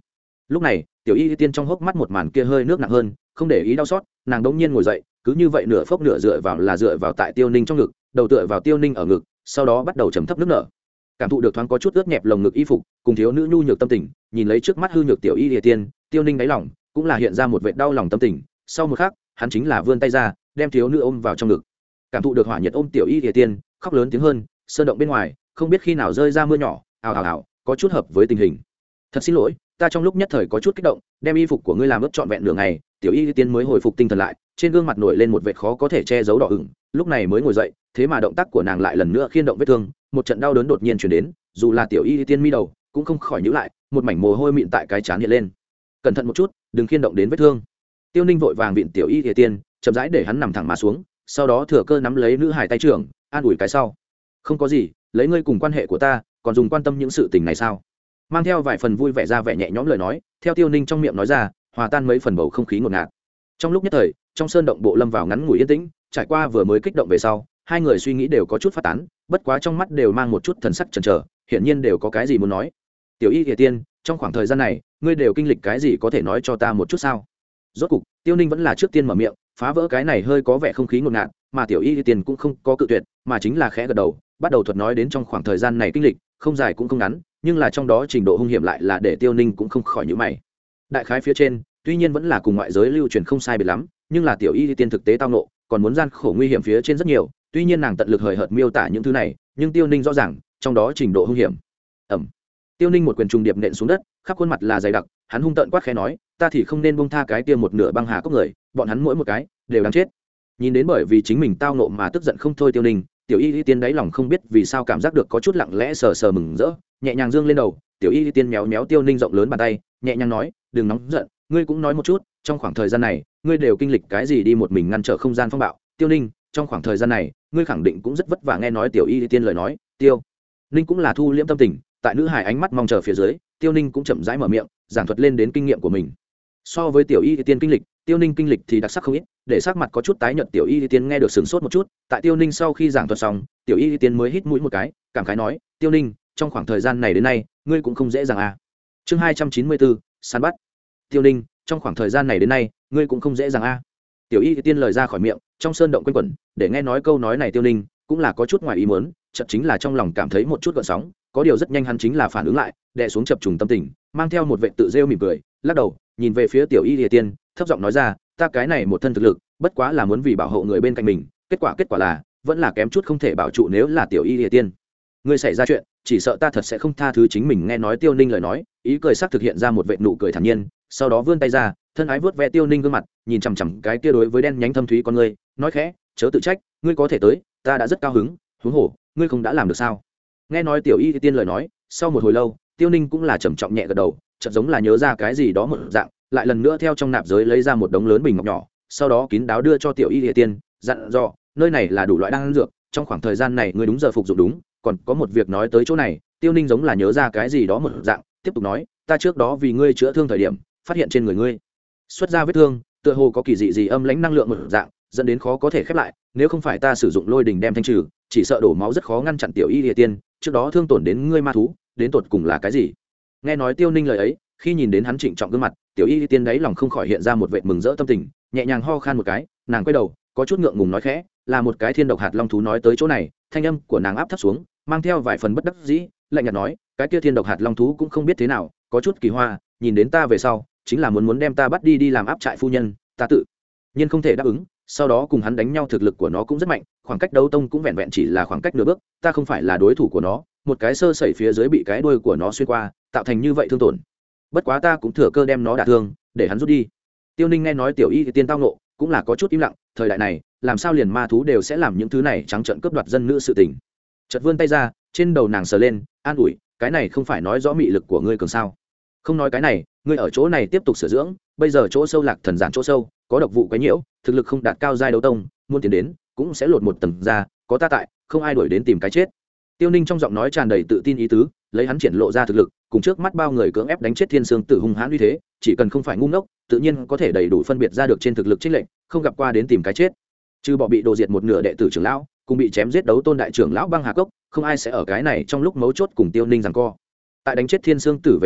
Lúc này tiểu y tiên trong hốc mắt một màn kia hơi nước nặng hơn, không để ý đau xót, nàng đống nhiên ngồi dậy, cứ như vậy nửa phốc nửa dựa vào là dựa vào tại Tiêu Ninh trong ngực, đầu tựa vào Tiêu Ninh ở ngực, sau đó bắt đầu trầm thấp nước nở. Cảm thụ được thoáng có chút ướt nhẹp lồng ngực y phục cùng thiếu nữ nhu nhược tâm tình, nhìn lấy trước mắt hư nhược tiểu y lìa tiên, Tiêu Ninh đáy lòng cũng là hiện ra một vệt đau lòng tâm tình. Sau một khắc, hắn chính là vươn tay ra, đem thiếu nữ ôm vào trong ngực. Cảm thụ được hỏa nhiệt ôm tiểu y lìa tiên, khóc lớn tiếng hơn, sơn động bên ngoài không biết khi nào rơi ra mưa nhỏ, ào ào ào, có chút hợp với tình hình. Thật xin lỗi, ta trong lúc nhất thời có chút kích động, đem y phục của ngươi làm ướt trọn vẹn nửa ngày. Tiểu y tiên mới hồi phục tinh thần lại, trên gương mặt nổi lên một vệt khó có thể che giấu đỏ ửng, lúc này mới ngồi dậy, thế mà động tác của nàng lại lần nữa khiên động vết thương, một trận đau đớn đột nhiên chuyển đến, dù là tiểu y tiên mi đầu cũng không khỏi nhíu lại, một mảnh mồ hôi mịn tại cái trán hiện lên. Cẩn thận một chút, đừng khiên động đến vết thương. Tiêu Ninh vội vàng vịn tiểu y tiên, chậm rãi để hắn nằm thẳng mà xuống, sau đó thừa cơ nắm lấy nữ hải tay trưởng, an ủi cái sau. Không có gì, lấy ngươi cùng quan hệ của ta, còn dùng quan tâm những sự tình này sao? Mang theo vài phần vui vẻ ra vẻ nhẹ nhõm lời nói, theo Tiêu Ninh trong miệng nói ra, hòa tan mấy phần bầu không khí ngột ngạt. Trong lúc nhất thời, trong sơn động bộ lâm vào ngắn ngủi yên tĩnh, trải qua vừa mới kích động về sau, hai người suy nghĩ đều có chút phát tán, bất quá trong mắt đều mang một chút thần sắc chần chờ, hiển nhiên đều có cái gì muốn nói. Tiểu y Kiệt Tiên, trong khoảng thời gian này, ngươi đều kinh lịch cái gì có thể nói cho ta một chút sao? Rốt cục, Tiêu Ninh vẫn là trước tiên mở miệng, phá vỡ cái này hơi có vẻ không khí ngột ngạt, mà tiểu y Kiệt Tiên cũng không có cự tuyệt, mà chính là khẽ gật đầu, bắt đầu thuật nói đến trong khoảng thời gian này kinh lịch, không dài cũng không ngắn, nhưng là trong đó trình độ hung hiểm lại là để Tiêu Ninh cũng không khỏi nhíu mày. Đại khái phía trên, tuy nhiên vẫn là cùng ngoại giới lưu truyền không sai biệt lắm, nhưng là tiểu y tiên thực tế tao nộ, còn muốn gian khổ nguy hiểm phía trên rất nhiều, tuy nhiên nàng tận lực hời hợt miêu tả những thứ này, nhưng Tiêu Ninh rõ ràng, trong đó trình độ hung hiểm. Ẩm. Tiêu Ninh một quyền trùng điệp nện xuống đất, khắp khuôn mặt là dày đặc, hắn hung tợn quát khẽ nói, ta thì không nên buông tha cái kia một nửa băng hà cốc người, bọn hắn mỗi một cái đều đáng chết. Nhìn đến bởi vì chính mình tao nộ mà tức giận không thôi Tiêu Ninh, tiểu y tiên đáy lòng không biết vì sao cảm giác được có chút lặng lẽ sờ sờ mừng rỡ, nhẹ nhàng dương lên đầu, tiểu y tiên méo méo Tiêu Ninh rộng lớn bàn tay, nhẹ nhàng nói, đừng nóng giận, ngươi cũng nói một chút, trong khoảng thời gian này ngươi đều kinh lịch cái gì đi một mình ngăn trở không gian phong bạo. Tiêu Ninh, trong khoảng thời gian này ngươi khẳng định cũng rất vất vả. Nghe nói tiểu y tiên lời nói, Tiêu Ninh cũng là thu liễm tâm tình, tại nữ hải ánh mắt mong chờ phía dưới, Tiêu Ninh cũng chậm rãi mở miệng giảng thuật lên đến kinh nghiệm của mình. So với tiểu y tiên kinh lịch, Tiêu Ninh kinh lịch thì đặc sắc không ít, để sắc mặt có chút tái nhợt tiểu y tiên nghe được sửng sốt một chút. Tại Tiêu Ninh sau khi giảng thuật xong, tiểu y tiên mới hít mũi một cái, cảm khái nói, Tiêu Ninh, trong khoảng thời gian này đến nay ngươi cũng không dễ dàng à. Chương hai trăm chín mươi bốn, săn bắt. Tiêu Ninh, trong khoảng thời gian này đến nay ngươi cũng không dễ dàng a. Tiểu y tiên lời ra khỏi miệng, trong sơn động quanh quẩn, để nghe nói câu nói này Tiêu Ninh cũng là có chút ngoài ý muốn, chợt chính là trong lòng cảm thấy một chút gợn sóng, có điều rất nhanh hắn chính là phản ứng lại, đè xuống chập trùng tâm tình, mang theo một vẻ tự rêu mỉm cười, lắc đầu, nhìn về phía tiểu y tiên, thấp giọng nói ra, ta cái này một thân thực lực, bất quá là muốn vì bảo hộ người bên cạnh mình, kết quả kết quả là vẫn là kém chút không thể bảo trụ. Nếu là tiểu y tiên, ngươi xảy ra chuyện, chỉ sợ ta thật sẽ không tha thứ chính mình. Nghe nói Tiêu Ninh lời nói, ý cười sắc thực hiện ra một vệt nụ cười thản nhiên, sau đó vươn tay ra, thân ái vuốt ve Tiêu Ninh gương mặt, nhìn chằm chằm cái kia đối với đen nhánh thâm thúy con ngươi, nói khẽ, chớ tự trách, ngươi có thể tới, ta đã rất cao hứng, huống hồ, ngươi không đã làm được sao? Nghe nói tiểu y tiên lời nói, sau một hồi lâu, Tiêu Ninh cũng là trầm trọng nhẹ gật đầu, chợt giống là nhớ ra cái gì đó một dạng, lại lần nữa theo trong nạp giới lấy ra một đống lớn bình ngọc nhỏ, sau đó kín đáo đưa cho tiểu y tiên, dặn dò, nơi này là đủ loại đan dược, trong khoảng thời gian này ngươi đúng giờ phục dụng đúng, còn có một việc nói tới chỗ này, Tiêu Ninh giống là nhớ ra cái gì đó một dạng, tiếp tục nói, ta trước đó vì ngươi chữa thương thời điểm, phát hiện trên người ngươi xuất ra vết thương, tựa hồ có kỳ dị gì âm lãnh năng lượng một dạng, dẫn đến khó có thể khép lại, nếu không phải ta sử dụng lôi đình đem thanh trừ, chỉ sợ đổ máu rất khó ngăn chặn. Tiểu y địa tiên, trước đó thương tổn đến ngươi ma thú, đến tột cùng là cái gì? Nghe nói Tiêu Ninh lời ấy, khi nhìn đến hắn trịnh trọng gương mặt, tiểu y địa tiên đấy lòng không khỏi hiện ra một vệt mừng rỡ tâm tình, nhẹ nhàng ho khan một cái, nàng quay đầu, có chút ngượng ngùng nói khẽ, là một cái thiên độc hạt long thú. Nói tới chỗ này, thanh âm của nàng áp thấp xuống, mang theo vài phần bất đắc dĩ, lạnh nhạt nói, cái kia thiên độc hạt long thú cũng không biết thế nào, có chút kỳ hoa, nhìn đến ta về sau, chính là muốn muốn đem ta bắt đi đi làm áp trại phu nhân, ta tự nhiên không thể đáp ứng, sau đó cùng hắn đánh nhau, thực lực của nó cũng rất mạnh, khoảng cách đấu tông cũng vẹn vẹn chỉ là khoảng cách nửa bước, ta không phải là đối thủ của nó, một cái sơ sẩy phía dưới bị cái đuôi của nó xuyên qua, tạo thành như vậy thương tổn, bất quá ta cũng thừa cơ đem nó đả thương, để hắn rút đi. Tiêu Ninh nghe nói tiểu y tiên tao nộ, cũng là có chút im lặng, thời đại này làm sao liền ma thú đều sẽ làm những thứ này trắng trợn cướp đoạt dân nữ sự tình. Chợt vươn tay ra, trên đầu nàng sờ lên, an ủi, cái này không phải nói rõ mị lực của ngươi cường sao? Không nói cái này, ngươi ở chỗ này tiếp tục sửa dưỡng, bây giờ chỗ sâu lạc thần giản chỗ sâu, có độc vụ quấy nhiễu, thực lực không đạt cao giai đấu tông, muốn tiến đến cũng sẽ lột một tầng ra, có ta tại, không ai đuổi đến tìm cái chết. Tiêu Ninh trong giọng nói tràn đầy tự tin ý tứ, lấy hắn triển lộ ra thực lực, cùng trước mắt bao người cưỡng ép đánh chết thiên sương tử hung hãn uy thế, chỉ cần không phải ngu ngốc, tự nhiên có thể đầy đủ phân biệt ra được trên thực lực chênh lệch, không gặp qua đến tìm cái chết. Trừ bỏ bị đồ diệt một nửa đệ tử trưởng lão, cùng bị chém giết đấu tôn đại trưởng lão băng hà cốc, không ai sẽ ở cái này trong lúc mấu chốt cùng Tiêu Ninh giằng co. Tại đánh chết thiên sương tử về sau,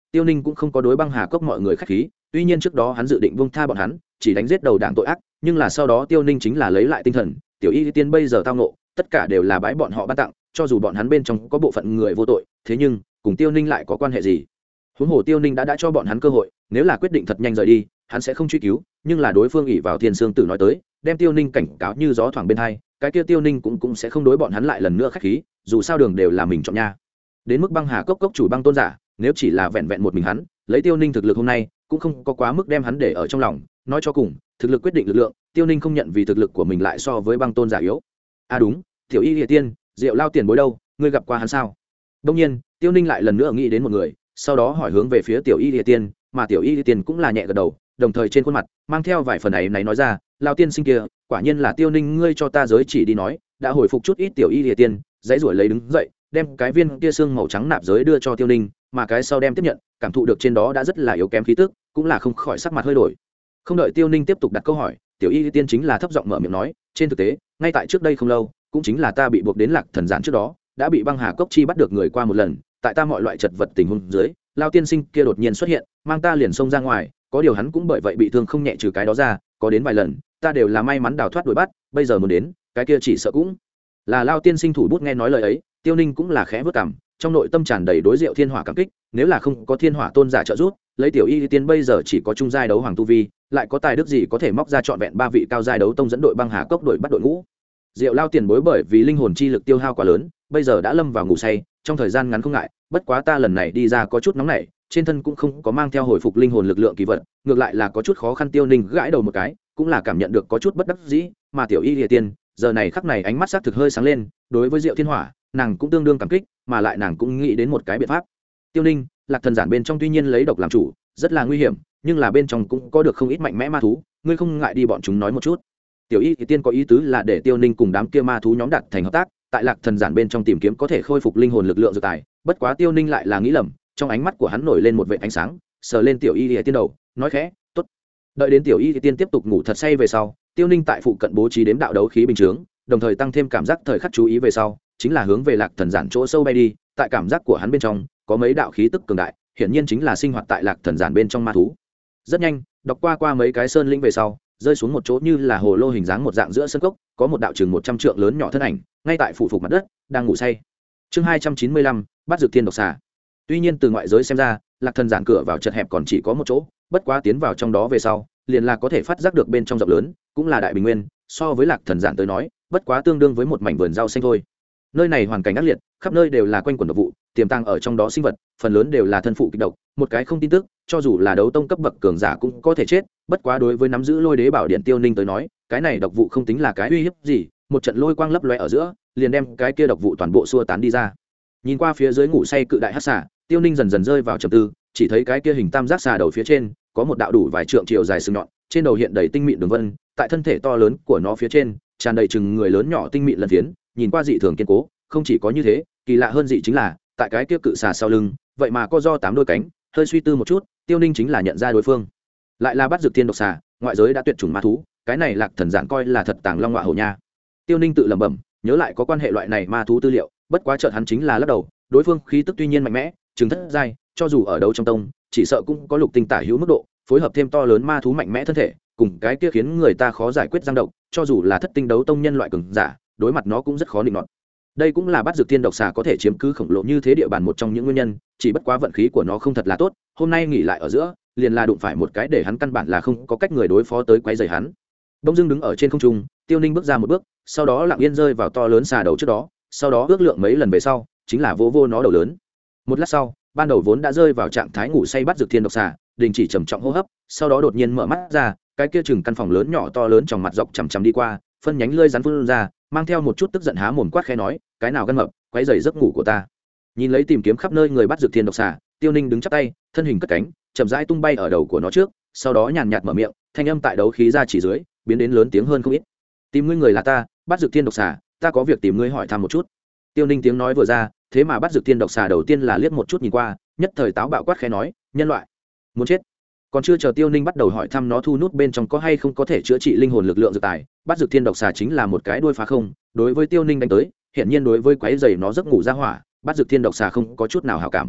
Tiêu Ninh cũng không có đối băng hà cốc mọi người khách khí, tuy nhiên trước đó hắn dự định buông tha bọn hắn, chỉ đánh giết đầu đảng tội ác, nhưng là sau đó Tiêu Ninh chính là lấy lại tinh thần, tiểu y tiên bây giờ tao ngộ, tất cả đều là bãi bọn họ ban tặng, cho dù bọn hắn bên trong có bộ phận người vô tội, thế nhưng cùng Tiêu Ninh lại có quan hệ gì? Huống hồ Tiêu Ninh đã đã cho bọn hắn cơ hội, nếu là quyết định thật nhanh rời đi, hắn sẽ không truy cứu, nhưng là đối phương ỷ vào Thiên Sương Tử nói tới, đem Tiêu Ninh cảnh cáo như gió thoảng bên hai, cái kia Tiêu Ninh cũng cũng sẽ không đối bọn hắn lại lần nữa khách khí, dù sao đường đều là mình chọn nha. Đến mức băng hà cốc cốc chủ băng tôn giả, nếu chỉ là vẹn vẹn một mình hắn, lấy Tiêu Ninh thực lực hôm nay, cũng không có quá mức đem hắn để ở trong lòng, nói cho cùng, thực lực quyết định lực lượng, Tiêu Ninh không nhận vì thực lực của mình lại so với băng tôn giả yếu. À đúng, tiểu y Lệ Tiên, Diệu Lao tiền bối đâu, ngươi gặp qua hắn sao? Đương nhiên, Tiêu Ninh lại lần nữa nghĩ đến một người, sau đó hỏi hướng về phía tiểu y Lệ Tiên, mà tiểu y Lệ Tiên cũng là nhẹ gật đầu, đồng thời trên khuôn mặt mang theo vài phần ấy này nói ra, Lao tiên sinh kia, quả nhiên là Tiêu Ninh ngươi cho ta giới chỉ đi nói, đã hồi phục chút ít tiểu y Lệ Tiên, dãy rủi lấy đứng dậy, đem cái viên kia xương màu trắng nạp giới đưa cho Tiêu Ninh, mà cái sau đem tiếp nhận, cảm thụ được trên đó đã rất là yếu kém khí tức, cũng là không khỏi sắc mặt hơi đổi. Không đợi Tiêu Ninh tiếp tục đặt câu hỏi, tiểu y tiên chính là thấp giọng mở miệng nói, trên thực tế, ngay tại trước đây không lâu, cũng chính là ta bị buộc đến lạc thần giản trước đó, đã bị băng hà cốc chi bắt được người qua một lần, tại ta mọi loại chật vật tình huống dưới, Lao tiên sinh kia đột nhiên xuất hiện, mang ta liền xông ra ngoài, có điều hắn cũng bởi vậy bị thương không nhẹ, trừ cái đó ra, có đến vài lần, ta đều là may mắn đào thoát đuổi bắt, bây giờ muốn đến, cái kia chỉ sợ cũng là Lao tiên sinh thủ bút. Nghe nói lời ấy, Tiêu Ninh cũng là khẽ vớt cằm, trong nội tâm tràn đầy đối Diệu Thiên Hỏa cảm kích, nếu là không có Thiên Hỏa tôn giả trợ giúp, lấy tiểu y tiên bây giờ chỉ có trung giai đấu hoàng tu vi, lại có tài đức gì có thể móc ra trọn vẹn ba vị cao giai đấu tông dẫn đội băng hà cốc đội bắt đội ngũ. Diệu Lao tiền bối bởi vì linh hồn chi lực tiêu hao quá lớn, bây giờ đã lâm vào ngủ say, trong thời gian ngắn không ngại, bất quá ta lần này đi ra có chút nóng nảy, trên thân cũng không có mang theo hồi phục linh hồn lực lượng kỳ vật, ngược lại là có chút khó khăn. Tiêu Ninh gãi đầu một cái, cũng là cảm nhận được có chút bất đắc dĩ, mà tiểu y Lệ Tiên, giờ này khắc này ánh mắt sắc thực hơi sáng lên, đối với Diệu Thiên Hỏa, nàng cũng tương đương cảm kích, mà lại nàng cũng nghĩ đến một cái biện pháp. Tiêu Ninh, lạc thần giản bên trong tuy nhiên lấy độc làm chủ, rất là nguy hiểm, nhưng là bên trong cũng có được không ít mạnh mẽ ma thú, ngươi không ngại đi bọn chúng nói một chút. Tiểu y thì tiên có ý tứ là để Tiêu Ninh cùng đám kia ma thú nhóm đặt thành hợp tác, tại lạc thần giản bên trong tìm kiếm có thể khôi phục linh hồn lực lượng dược tài. Bất quá Tiêu Ninh lại là nghĩ lầm, trong ánh mắt của hắn nổi lên một vệt ánh sáng, sờ lên tiểu y thì tiên đầu, nói khẽ, tốt. Đợi đến tiểu y thì tiên tiếp tục ngủ thật say về sau, Tiêu Ninh tại phụ cận bố trí đếm đạo đấu khí bình chướng, đồng thời tăng thêm cảm giác thời khắc chú ý về sau, chính là hướng về lạc thần giản chỗ sâu bay đi. Tại cảm giác của hắn bên trong có mấy đạo khí tức cường đại, hiển nhiên chính là sinh hoạt tại lạc thần giản bên trong ma thú. Rất nhanh, đọc qua qua mấy cái sơn linh về sau, rơi xuống một chỗ như là hồ lô hình dáng một dạng giữa sân cốc, có một đạo chừng một trăm trượng lớn nhỏ thân ảnh, ngay tại phủ phục mặt đất, đang ngủ say. Chương hai trăm chín mươi lăm, bắt dược thiên độc xà. Tuy nhiên từ ngoại giới xem ra, lạc thần giản cửa vào chật hẹp còn chỉ có một chỗ, bất quá tiến vào trong đó về sau, liền là có thể phát giác được bên trong rộng lớn, cũng là đại bình nguyên, so với lạc thần giản tới nói, bất quá tương đương với một mảnh vườn rau xanh thôi. Nơi này hoàn cảnh ác liệt, khắp nơi đều là quanh quẩn độc vụ, tiềm tàng ở trong đó sinh vật, phần lớn đều là thân phụ kịch độc, một cái không tin tức, cho dù là đấu tông cấp bậc cường giả cũng có thể chết. Bất quá đối với nắm giữ lôi đế bảo điện Tiêu Ninh tới nói, cái này độc vụ không tính là cái uy hiếp gì, một trận lôi quang lấp lóe ở giữa, liền đem cái kia độc vụ toàn bộ xua tán đi ra. Nhìn qua phía dưới ngủ say cự đại hắc xà, Tiêu Ninh dần dần rơi vào trầm tư, chỉ thấy cái kia hình tam giác xà đầu phía trên có một đạo đủ vài trượng chiều dài sừng nhọn, trên đầu hiện đầy tinh mịn đường vân, tại thân thể to lớn của nó phía trên tràn đầy chừng người lớn nhỏ tinh mịn lân phiến, nhìn qua dị thường kiên cố. Không chỉ có như thế, kỳ lạ hơn dị chính là tại cái kia cự xà sau lưng vậy mà có do tám đôi cánh. Hơi suy tư một chút, Tiêu Ninh chính là nhận ra đối phương lại là bắt dược thiên độc xà, ngoại giới đã tuyệt chủng ma thú, cái này lạc thần giản coi là thật tàng long ngọa hổ nha. Tiêu Ninh tự lẩm bẩm, nhớ lại có quan hệ loại này ma thú tư liệu, bất quá chợt hắn chính là lắc đầu, đối phương khí tức tuy nhiên mạnh mẽ, chứng thất giai, cho dù ở đấu trong tông, chỉ sợ cũng có lục tinh tả hữu mức độ, phối hợp thêm to lớn ma thú mạnh mẽ thân thể, cùng cái kia khiến người ta khó giải quyết giang độc, cho dù là thất tinh đấu tông nhân loại cường giả, đối mặt nó cũng rất khó định nọt. Đây cũng là bắt dược thiên độc xà có thể chiếm cứ khổng lồ như thế địa bàn một trong những nguyên nhân, chỉ bất quá vận khí của nó không thật là tốt, hôm nay nghỉ lại ở giữa, liền là đụng phải một cái để hắn căn bản là không có cách người đối phó tới quấy rầy hắn. Đông Dương đứng ở trên không trung, Tiêu Ninh bước ra một bước, sau đó lặng yên rơi vào to lớn xà đầu trước đó, sau đó ước lượng mấy lần về sau, chính là vô vô nó đầu lớn. Một lát sau, ban đầu vốn đã rơi vào trạng thái ngủ say bắt dược thiên độc xà, đình chỉ trầm trọng hô hấp, sau đó đột nhiên mở mắt ra, cái kia chừng căn phòng lớn nhỏ to lớn trong mặt dọc chằm chằm đi qua, phân nhánh lưỡi rắn phun ra, mang theo một chút tức giận há mồm quát khẽ nói, cái nào gan mập, quấy rầy giấc ngủ của ta. Nhìn lấy tìm kiếm khắp nơi người bắt dược thiên độc xà, Tiêu Ninh đứng chắp tay, thân hình cất cánh, chậm rãi tung bay ở đầu của nó trước, sau đó nhàn nhạt mở miệng, thanh âm tại đấu khí ra chỉ dưới, biến đến lớn tiếng hơn không ít. Tìm ngươi người là ta, bắt dược thiên độc xà, ta có việc tìm ngươi hỏi thăm một chút. Tiêu Ninh tiếng nói vừa ra, thế mà bắt dược thiên độc xà đầu tiên là liếc một chút nhìn qua, nhất thời táo bạo quát khẽ nói, nhân loại muốn chết. Còn chưa chờ Tiêu Ninh bắt đầu hỏi thăm nó thu nút bên trong có hay không có thể chữa trị linh hồn lực lượng dược tài, bắt dược thiên độc xà chính là một cái đuôi phá không, đối với Tiêu Ninh đánh tới, hiện nhiên đối với quái rầy nó giấc ngủ ra hỏa, bắt dược thiên độc xà không có chút nào hảo cảm.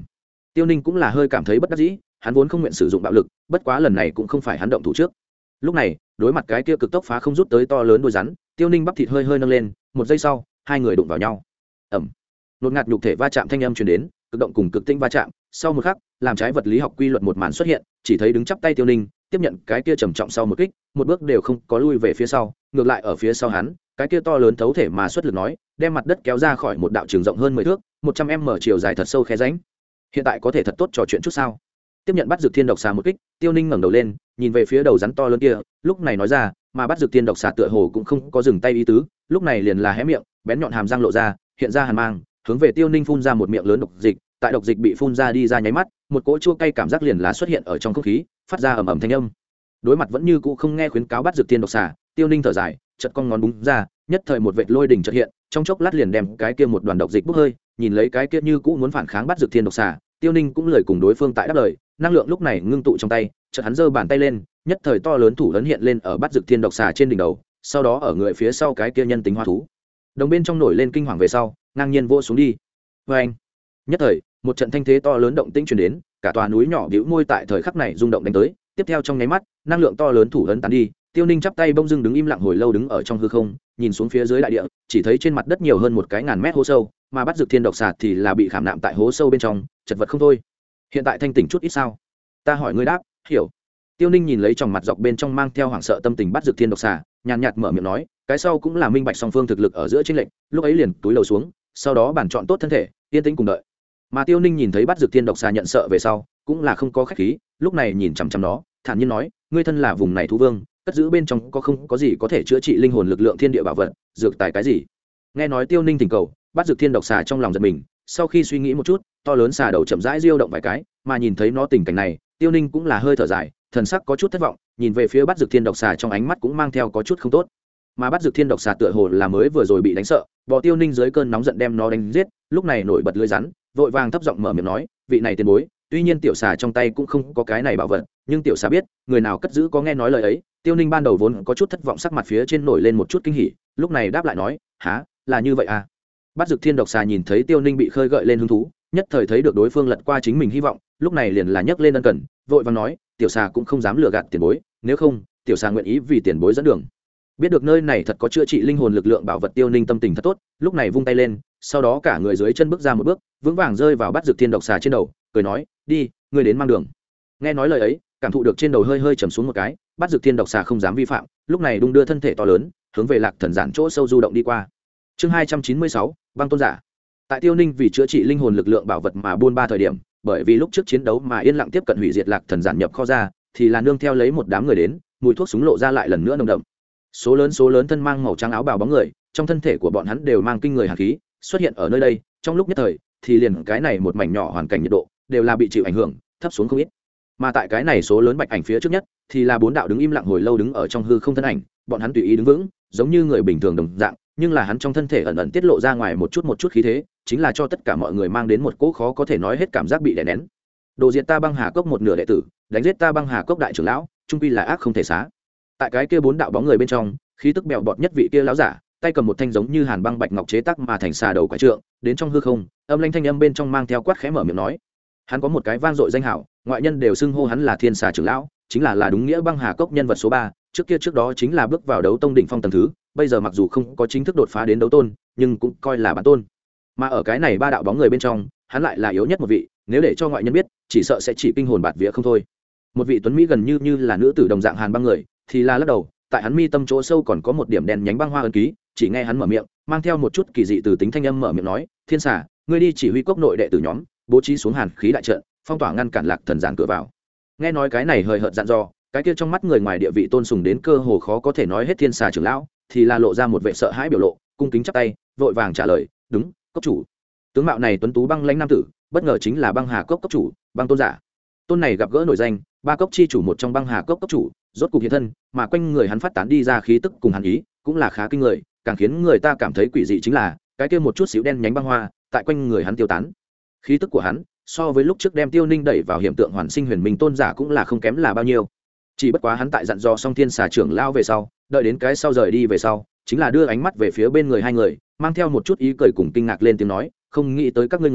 Tiêu Ninh cũng là hơi cảm thấy bất đắc dĩ, hắn vốn không nguyện sử dụng bạo lực, bất quá lần này cũng không phải hắn động thủ trước. Lúc này, đối mặt cái kia cực tốc phá không rút tới to lớn đôi rắn, Tiêu Ninh bắp thịt hơi hơi nâng lên, một giây sau, hai người đụng vào nhau. Ầm. Nột ngạt nhục thể va chạm thanh âm truyền đến, cực động cùng cực tĩnh va chạm, sau một khắc, làm trái vật lý học quy luật một màn xuất hiện, chỉ thấy đứng chắp tay Tiêu Ninh, tiếp nhận cái kia trầm trọng sau một kích, một bước đều không có lui về phía sau, ngược lại ở phía sau hắn, cái kia to lớn thấu thể mà xuất lực nói, đem mặt đất kéo ra khỏi một đạo trường rộng hơn mười thước, một trăm mét chiều dài thật sâu khe rãnh. Hiện tại có thể thật tốt trò chuyện chút sao? Tiếp nhận bắt dược thiên độc xà một kích, Tiêu Ninh ngẩng đầu lên, nhìn về phía đầu rắn to lớn kia, lúc này nói ra, mà bắt dược thiên độc xà tựa hồ cũng không có dừng tay ý tứ, lúc này liền là hé miệng, bén nhọn hàm răng lộ ra, hiện ra hàn mang, hướng về Tiêu Ninh phun ra một miệng lớn độc dịch, tại độc dịch bị phun ra đi ra nháy mắt, một cỗ chua cay cảm giác liền là xuất hiện ở trong không khí, phát ra ầm ầm thanh âm. Đối mặt vẫn như cũ không nghe khuyến cáo bắt dược thiên độc xà, Tiêu Ninh thở dài, chợt cong ngón búng ra, nhất thời một vệt lôi đỉnh chợt hiện, trong chốc lát liền đem cái kia một đoàn độc dịch bốc hơi, nhìn lấy cái kia như cũ muốn phản kháng bắt dược thiên độc xà, Tiêu Ninh cũng lời cùng đối phương tại đáp lời, năng lượng lúc này ngưng tụ trong tay, chợt hắn giơ bàn tay lên, nhất thời to lớn thủ ấn hiện lên ở bắt dược thiên độc xà trên đỉnh đầu, sau đó ở người phía sau cái kia nhân tính hóa thú, đồng bên trong nổi lên kinh hoàng về sau, ngang nhiên vỗ xuống đi. Và anh, nhất thời, một trận thanh thế to lớn động tĩnh truyền đến, cả tòa núi nhỏ bĩu môi tại thời khắc này rung động đánh tới, tiếp theo trong nháy mắt, năng lượng to lớn thủ ấn tán đi, Tiêu Ninh chắp tay bông dưng đứng im lặng hồi lâu đứng ở trong hư không, nhìn xuống phía dưới đại địa, chỉ thấy trên mặt đất nhiều hơn một cái ngàn mét hố sâu, mà bắt dược thiên độc xà thì là bị khảm nạm tại hố sâu bên trong, chật vật không thôi. Hiện tại thanh tỉnh chút ít sao? Ta hỏi ngươi đáp, hiểu. Tiêu Ninh nhìn lấy tròng mặt dọc bên trong mang theo hoảng sợ tâm tình bắt dược thiên độc xà, nhàn nhạt mở miệng nói, cái sau cũng là minh bạch song phương thực lực ở giữa chênh lệch, lúc ấy liền túi lầu xuống, sau đó bản chọn tốt thân thể, yên tĩnh cùng đợi. Mà Tiêu Ninh nhìn thấy bắt dược thiên độc xà nhận sợ về sau, cũng là không có khách khí, lúc này nhìn chằm chằm nó, thản nhiên nói, ngươi thân là vùng này thú vương, cất giữ bên trong có không có gì có thể chữa trị linh hồn lực lượng thiên địa bảo vật, dược tài cái gì? Nghe nói Tiêu Ninh thỉnh cầu, bắt dược thiên độc xà trong lòng giật mình, sau khi suy nghĩ một chút, to lớn xà đầu chậm rãi diêu động vài cái, mà nhìn thấy nó tình cảnh này, Tiêu Ninh cũng là hơi thở dài, thần sắc có chút thất vọng, nhìn về phía bắt dược thiên độc xà trong ánh mắt cũng mang theo có chút không tốt. Mà bắt dược thiên độc xà tựa hồ là mới vừa rồi bị đánh sợ, bò Tiêu Ninh dưới cơn nóng giận đem nó đánh giết, lúc này nổi bật lưỡi rắn, vội vàng thấp giọng mở miệng nói, vị này tiền bối, tuy nhiên tiểu xà trong tay cũng không có cái này bảo vật, nhưng tiểu xà biết, người nào cất giữ có nghe nói lời ấy. Tiêu Ninh ban đầu vốn có chút thất vọng, sắc mặt phía trên nổi lên một chút kinh hỉ, lúc này đáp lại nói, há, là như vậy à? Bắt dược thiên độc xà nhìn thấy Tiêu Ninh bị khơi gợi lên hứng thú, nhất thời thấy được đối phương lật qua chính mình hy vọng, lúc này liền là nhấc lên ân cần, vội vàng nói, tiểu xà cũng không dám lừa gạt tiền bối, nếu không, tiểu xà nguyện ý vì tiền bối dẫn đường. Biết được nơi này thật có chữa trị linh hồn lực lượng bảo vật, Tiêu Ninh tâm tình thật tốt, lúc này vung tay lên, sau đó cả người dưới chân bước ra một bước, vững vàng rơi vào bắt dược thiên độc xà trên đầu, cười nói, đi, ngươi đến mang đường. Nghe nói lời ấy, cảm thụ được trên đầu hơi hơi trầm xuống một cái, bắt dược thiên độc xà không dám vi phạm, lúc này đung đưa thân thể to lớn, hướng về lạc thần giản chỗ sâu du động đi qua. Chương hai trăm chín mươi sáu, băng tôn giả. Tại Tiêu Ninh vì chữa trị linh hồn lực lượng bảo vật mà buôn ba thời điểm, bởi vì lúc trước chiến đấu mà yên lặng tiếp cận hủy diệt lạc thần giản nhập kho ra, thì là nương theo lấy một đám người đến, mùi thuốc súng lộ ra lại lần nữa nồng đậm. Số lớn số lớn thân mang màu trắng áo bào bóng người, trong thân thể của bọn hắn đều mang kinh người hàn khí, xuất hiện ở nơi đây, trong lúc nhất thời, thì liền cái này một mảnh nhỏ hoàn cảnh nhiệt độ đều là bị chịu ảnh hưởng, thấp xuống không ít. Mà tại cái này số lớn bạch ảnh phía trước nhất, thì là bốn đạo đứng im lặng hồi lâu đứng ở trong hư không thân ảnh, bọn hắn tùy ý đứng vững, giống như người bình thường đồng dạng, nhưng là hắn trong thân thể ẩn ẩn tiết lộ ra ngoài một chút một chút khí thế, chính là cho tất cả mọi người mang đến một cỗ khó có thể nói hết cảm giác bị đè nén. Đồ diệt ta băng hà cốc một nửa đệ tử, đánh giết ta băng hà cốc đại trưởng lão, trung quy là ác không thể xá. Tại cái kia bốn đạo bóng người bên trong, khí tức bèo bọt nhất vị kia lão giả, tay cầm một thanh giống như hàn băng bạch ngọc chế tác mà thành xà đầu quái trượng, đến trong hư không, âm lãnh thanh âm bên trong mang theo quát khẽ mở miệng nói. Hắn có một cái vang dội danh hảo, ngoại nhân đều xưng hô hắn là Thiên Xà trưởng lão, chính là là đúng nghĩa băng hà cốc nhân vật số ba, trước kia trước đó chính là bước vào đấu tông đỉnh phong tầng thứ, bây giờ mặc dù không có chính thức đột phá đến đấu tôn, nhưng cũng coi là bản tôn. Mà ở cái này ba đạo bóng người bên trong, hắn lại là yếu nhất một vị, nếu để cho ngoại nhân biết, chỉ sợ sẽ chỉ kinh hồn bạt vía không thôi. Một vị tuấn mỹ gần như như là nữ tử đồng dạng hàn băng người, thì là lắc đầu, tại hắn mi tâm chỗ sâu còn có một điểm đen nhánh băng hoa ấn ký, chỉ nghe hắn mở miệng, mang theo một chút kỳ dị từ tính thanh âm mở miệng nói, Thiên Xà, ngươi đi chỉ huy cốc nội đệ tử nhóm, bố trí xuống hàn khí đại trận, phong tỏa ngăn cản lạc thần giản cửa vào. Nghe nói cái này hời hợt dặn dò, cái kia trong mắt người ngoài địa vị tôn sùng đến cơ hồ khó có thể nói hết Thiên Xà trưởng lão, thì là lộ ra một vẻ sợ hãi biểu lộ, cung kính chắp tay, vội vàng trả lời, đúng, cốc chủ. Tướng mạo này tuấn tú băng lãnh nam tử, bất ngờ chính là băng hà cốc cốc chủ, băng tôn giả. Tôn này gặp gỡ nổi danh, ba cốc chi chủ một trong băng hà cốc cốc chủ, rốt cục hiện thân, mà quanh người hắn phát tán đi ra khí tức cùng hàn ý, cũng là khá kinh người, càng khiến người ta cảm thấy quỷ dị chính là, cái kia một chút xíu đen nhánh băng hoa, tại quanh người hắn tiêu tán. Khí tức của hắn, so với lúc trước đem Tiêu Ninh đẩy vào hiểm tượng hoàn sinh huyền minh tôn giả cũng là không kém là bao nhiêu. Chỉ bất quá hắn tại dặn dò xong Thiên Xà trưởng lao về sau, đợi đến cái sau rời đi về sau, chính là đưa ánh mắt về phía bên người hai người, mang theo một chút ý cười cùng kinh ngạc lên tiếng nói, không nghĩ tới các ngươi người,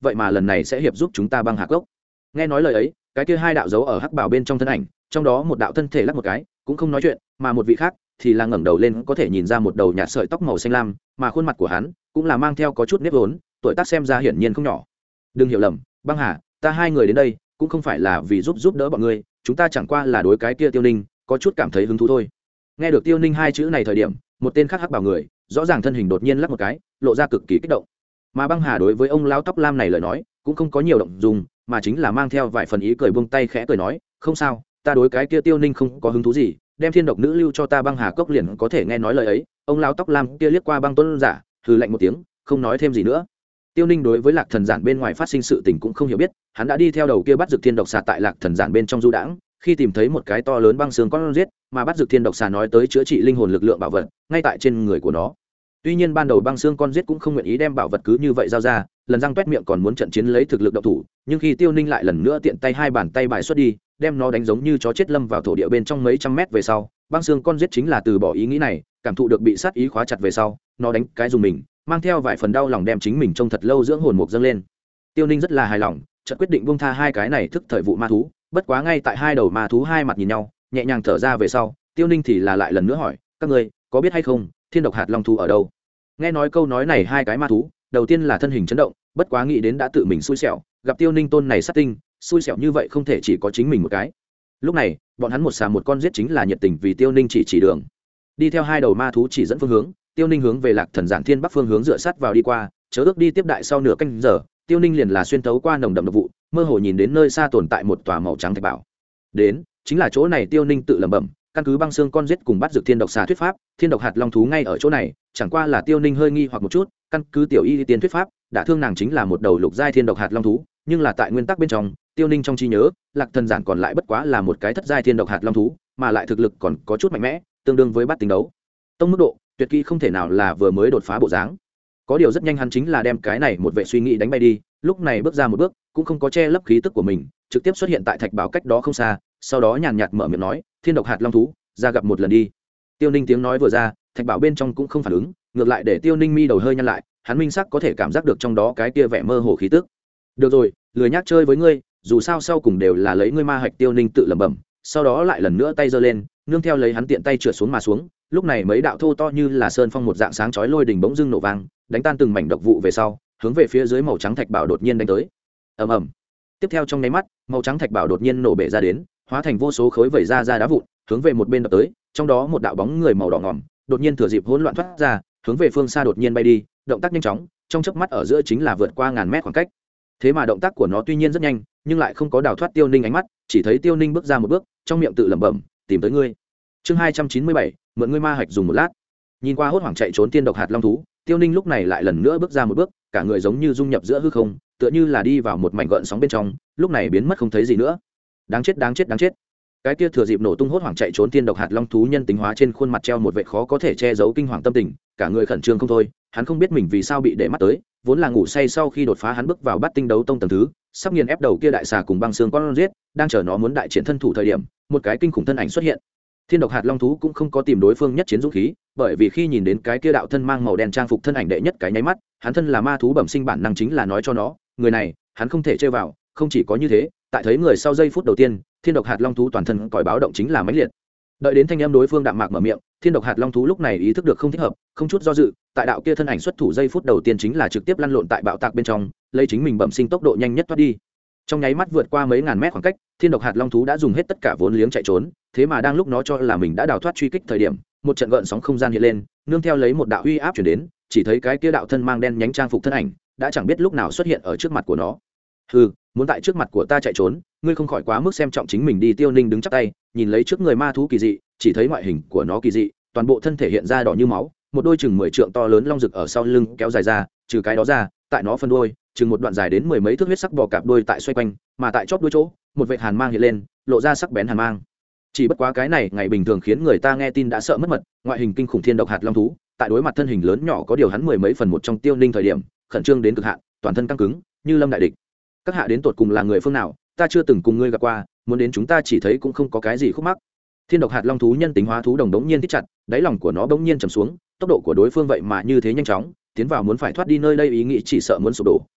vậy mà lần này sẽ hiệp giúp chúng ta băng hà cốc. Nghe nói lời ấy, cái kia hai đạo dấu ở hắc bảo bên trong thân ảnh, trong đó một đạo thân thể lắc một cái cũng không nói chuyện, mà một vị khác thì là ngẩng đầu lên có thể nhìn ra một đầu nhạt sợi tóc màu xanh lam, mà khuôn mặt của hắn cũng là mang theo có chút nếp vốn, tuổi tác xem ra hiển nhiên không nhỏ. Đừng hiểu lầm, băng hà, ta hai người đến đây cũng không phải là vì giúp giúp đỡ bọn ngươi, chúng ta chẳng qua là đối cái kia Tiêu Ninh có chút cảm thấy hứng thú thôi. Nghe được Tiêu Ninh hai chữ này thời điểm, một tên khác hắc bảo người rõ ràng thân hình đột nhiên lắc một cái, lộ ra cực kỳ kích động. Mà băng hà đối với ông lão tóc lam này lời nói cũng không có nhiều động dùng, mà chính là mang theo vài phần ý cười, buông tay khẽ cười nói, không sao, ta đối cái kia Tiêu Ninh không có hứng thú gì, đem thiên độc nữ lưu cho ta băng hà cốc liền có thể. Nghe nói lời ấy, ông lão tóc lam kia liếc qua băng tuấn giả, hừ lạnh một tiếng, không nói thêm gì nữa. Tiêu Ninh đối với lạc thần giản bên ngoài phát sinh sự tình cũng không hiểu biết, hắn đã đi theo đầu kia bắt dược thiên độc xà tại lạc thần giản bên trong du đãng, khi tìm thấy một cái to lớn băng xương con giết, mà bắt dược thiên độc xà nói tới chữa trị linh hồn lực lượng bảo vật ngay tại trên người của nó. Tuy nhiên ban đầu băng xương con giết cũng không nguyện ý đem bảo vật cứ như vậy giao ra, lần răng toét miệng còn muốn trận chiến lấy thực lực động thủ, nhưng khi Tiêu Ninh lại lần nữa tiện tay hai bàn tay bài xuất đi, đem nó đánh giống như chó chết lâm vào thổ địa bên trong mấy trăm mét về sau, băng xương con giết chính là từ bỏ ý nghĩ này, cảm thụ được bị sát ý khóa chặt về sau, nó đánh cái dùng mình, mang theo vài phần đau lòng đem chính mình trông thật lâu dưỡng hồn mục dâng lên. Tiêu Ninh rất là hài lòng, chợt quyết định buông tha hai cái này thức thời vụ ma thú, bất quá ngay tại hai đầu ma thú hai mặt nhìn nhau, nhẹ nhàng thở ra về sau, Tiêu Ninh thì là lại lần nữa hỏi, các ngươi có biết hay không, thiên độc hạt long thú ở đâu? Nghe nói câu nói này, hai cái ma thú đầu tiên là thân hình chấn động, bất quá nghĩ đến đã tự mình xui xẻo, gặp Tiêu Ninh tôn này sát tinh, xui xẻo như vậy không thể chỉ có chính mình một cái. Lúc này, bọn hắn một xà một con giết chính là nhiệt tình vì Tiêu Ninh chỉ chỉ đường. Đi theo hai đầu ma thú chỉ dẫn phương hướng, Tiêu Ninh hướng về lạc thần giản thiên bắc phương hướng dựa sát vào đi qua, chớ ước đi tiếp đại sau nửa canh giờ, Tiêu Ninh liền là xuyên tấu qua nồng đậm độc vụ, mơ hồ nhìn đến nơi xa tồn tại một tòa màu trắng thạch bảo. Đến, chính là chỗ này. Tiêu Ninh tự lẩm bẩm, căn cứ băng xương con giết cùng bắt dược thiên độc xà thuyết pháp, thiên độc hạt long thú ngay ở chỗ này, chẳng qua là Tiêu Ninh hơi nghi hoặc một chút, căn cứ tiểu y tiên thuyết pháp, đã thương nàng chính là một đầu lục giai thiên độc hạt long thú, nhưng là tại nguyên tắc bên trong, Tiêu Ninh trong trí nhớ, lạc thần giản còn lại bất quá là một cái thất giai thiên độc hạt long thú, mà lại thực lực còn có chút mạnh mẽ, tương đương với bát tính đấu tông mức độ, tuyệt kỹ không thể nào là vừa mới đột phá bộ dáng. Có điều rất nhanh hắn chính là đem cái này một vệ suy nghĩ đánh bay đi, lúc này bước ra một bước, cũng không có che lấp khí tức của mình, trực tiếp xuất hiện tại thạch bảo cách đó không xa, sau đó nhàn nhạt mở miệng nói, thiên độc hạt long thú, ra gặp một lần đi. Tiêu Ninh tiếng nói vừa ra, thạch bảo bên trong cũng không phản ứng, ngược lại để Tiêu Ninh mi đầu hơi nhăn lại, hắn minh sắc có thể cảm giác được trong đó cái kia vẻ mơ hồ khí tức. Được rồi, lười nhác chơi với ngươi, dù sao sau cùng đều là lấy ngươi ma hạch. Tiêu Ninh tự lẩm bẩm, sau đó lại lần nữa tay giơ lên, nương theo lấy hắn tiện tay trượt xuống mà xuống, lúc này mấy đạo thô to như là sơn phong một dạng sáng chói lôi đình bỗng dưng nổ vang, đánh tan từng mảnh độc vụ về sau, hướng về phía dưới màu trắng thạch bảo đột nhiên đánh tới. Ầm ầm. Tiếp theo trong nháy mắt, màu trắng thạch bảo đột nhiên nổ bể ra đến, hóa thành vô số khối vẩy ra ra đá vụn, hướng về một bên đập tới, trong đó một đạo bóng người màu đỏ ngòm, đột nhiên thừa dịp hỗn loạn thoát ra, hướng về phương xa đột nhiên bay đi, động tác nhanh chóng, trong chớp mắt ở giữa chính là vượt qua ngàn mét khoảng cách. Thế mà động tác của nó tuy nhiên rất nhanh, nhưng lại không có đào thoát Tiêu Ninh ánh mắt, chỉ thấy Tiêu Ninh bước ra một bước, trong miệng tự lẩm bẩm, tìm tới ngươi. Chương hai trăm chín mươi bảy, mượn ngươi ma hạch dùng một lát. Nhìn qua hốt hoảng chạy trốn tiên độc hạt long thú, Tiêu Ninh lúc này lại lần nữa bước ra một bước, cả người giống như dung nhập giữa hư không, tựa như là đi vào một mảnh gợn sóng bên trong, lúc này biến mất không thấy gì nữa. Đáng chết, đáng chết, đáng chết. Cái kia thừa dịp nổ tung hốt hoảng chạy trốn tiên độc hạt long thú nhân tính hóa trên khuôn mặt treo một vẻ khó có thể che giấu kinh hoàng tâm tình, cả người khẩn trương không thôi, hắn không biết mình vì sao bị để mắt tới, vốn là ngủ say sau khi đột phá hắn bước vào bát tinh đấu tông tầng thứ, sắp nghiền ép đầu kia đại xà cùng băng xương con giết, đang chờ nó muốn đại triển thân thủ thời điểm, một cái kinh khủng thân ảnh xuất hiện. Thiên độc hạt long thú cũng không có tìm đối phương nhất chiến dũng khí, bởi vì khi nhìn đến cái kia đạo thân mang màu đen trang phục thân ảnh đệ nhất cái nháy mắt, hắn thân là ma thú bẩm sinh bản năng chính là nói cho nó, người này, hắn không thể chơi vào. Không chỉ có như thế, tại thấy người sau giây phút đầu tiên, thiên độc hạt long thú toàn thân còi báo động chính là mãnh liệt. Đợi đến thanh âm đối phương đạm mạc mở miệng, thiên độc hạt long thú lúc này ý thức được không thích hợp, không chút do dự, tại đạo kia thân ảnh xuất thủ giây phút đầu tiên chính là trực tiếp lăn lộn tại bạo tạc bên trong, lấy chính mình bẩm sinh tốc độ nhanh nhất thoát đi. Trong nháy mắt vượt qua mấy ngàn mét khoảng cách, thiên độc hạt long thú đã dùng hết tất cả vốn liếng chạy trốn, thế mà đang lúc nó cho là mình đã đào thoát truy kích thời điểm, một trận gợn sóng không gian hiện lên, nương theo lấy một đạo uy áp truyền đến, chỉ thấy cái kia đạo thân mang đen nhánh trang phục thân ảnh, đã chẳng biết lúc nào xuất hiện ở trước mặt của nó. Hừ, muốn tại trước mặt của ta chạy trốn, ngươi không khỏi quá mức xem trọng chính mình đi. Tiêu Ninh đứng chắp tay, nhìn lấy trước người ma thú kỳ dị, chỉ thấy ngoại hình của nó kỳ dị, toàn bộ thân thể hiện ra đỏ như máu, một đôi chừng mười trượng to lớn long rực ở sau lưng kéo dài ra, trừ cái đó ra, tại nó phân đuôi, chừng một đoạn dài đến mười mấy thước huyết sắc bò cạp đuôi tại xoay quanh, mà tại chóp đuôi chỗ, một vệt hàn mang hiện lên, lộ ra sắc bén hàn mang. Chỉ bất quá cái này ngày bình thường khiến người ta nghe tin đã sợ mất mật, ngoại hình kinh khủng thiên độc hạt long thú, tại đối mặt thân hình lớn nhỏ có điều hắn mười mấy phần một trong Tiêu Ninh thời điểm, khẩn trương đến cực hạn, toàn thân căng cứng, như lâm đại địch. Các hạ đến tột cùng là người phương nào, ta chưa từng cùng ngươi gặp qua, muốn đến chúng ta chỉ thấy cũng không có cái gì khúc mắc. Thiên độc hạt long thú nhân tính hóa thú đồng đống nhiên thích chặt, đáy lòng của nó bỗng nhiên trầm xuống, tốc độ của đối phương vậy mà như thế nhanh chóng, tiến vào muốn phải thoát đi nơi đây ý nghĩ chỉ sợ muốn sụp đổ,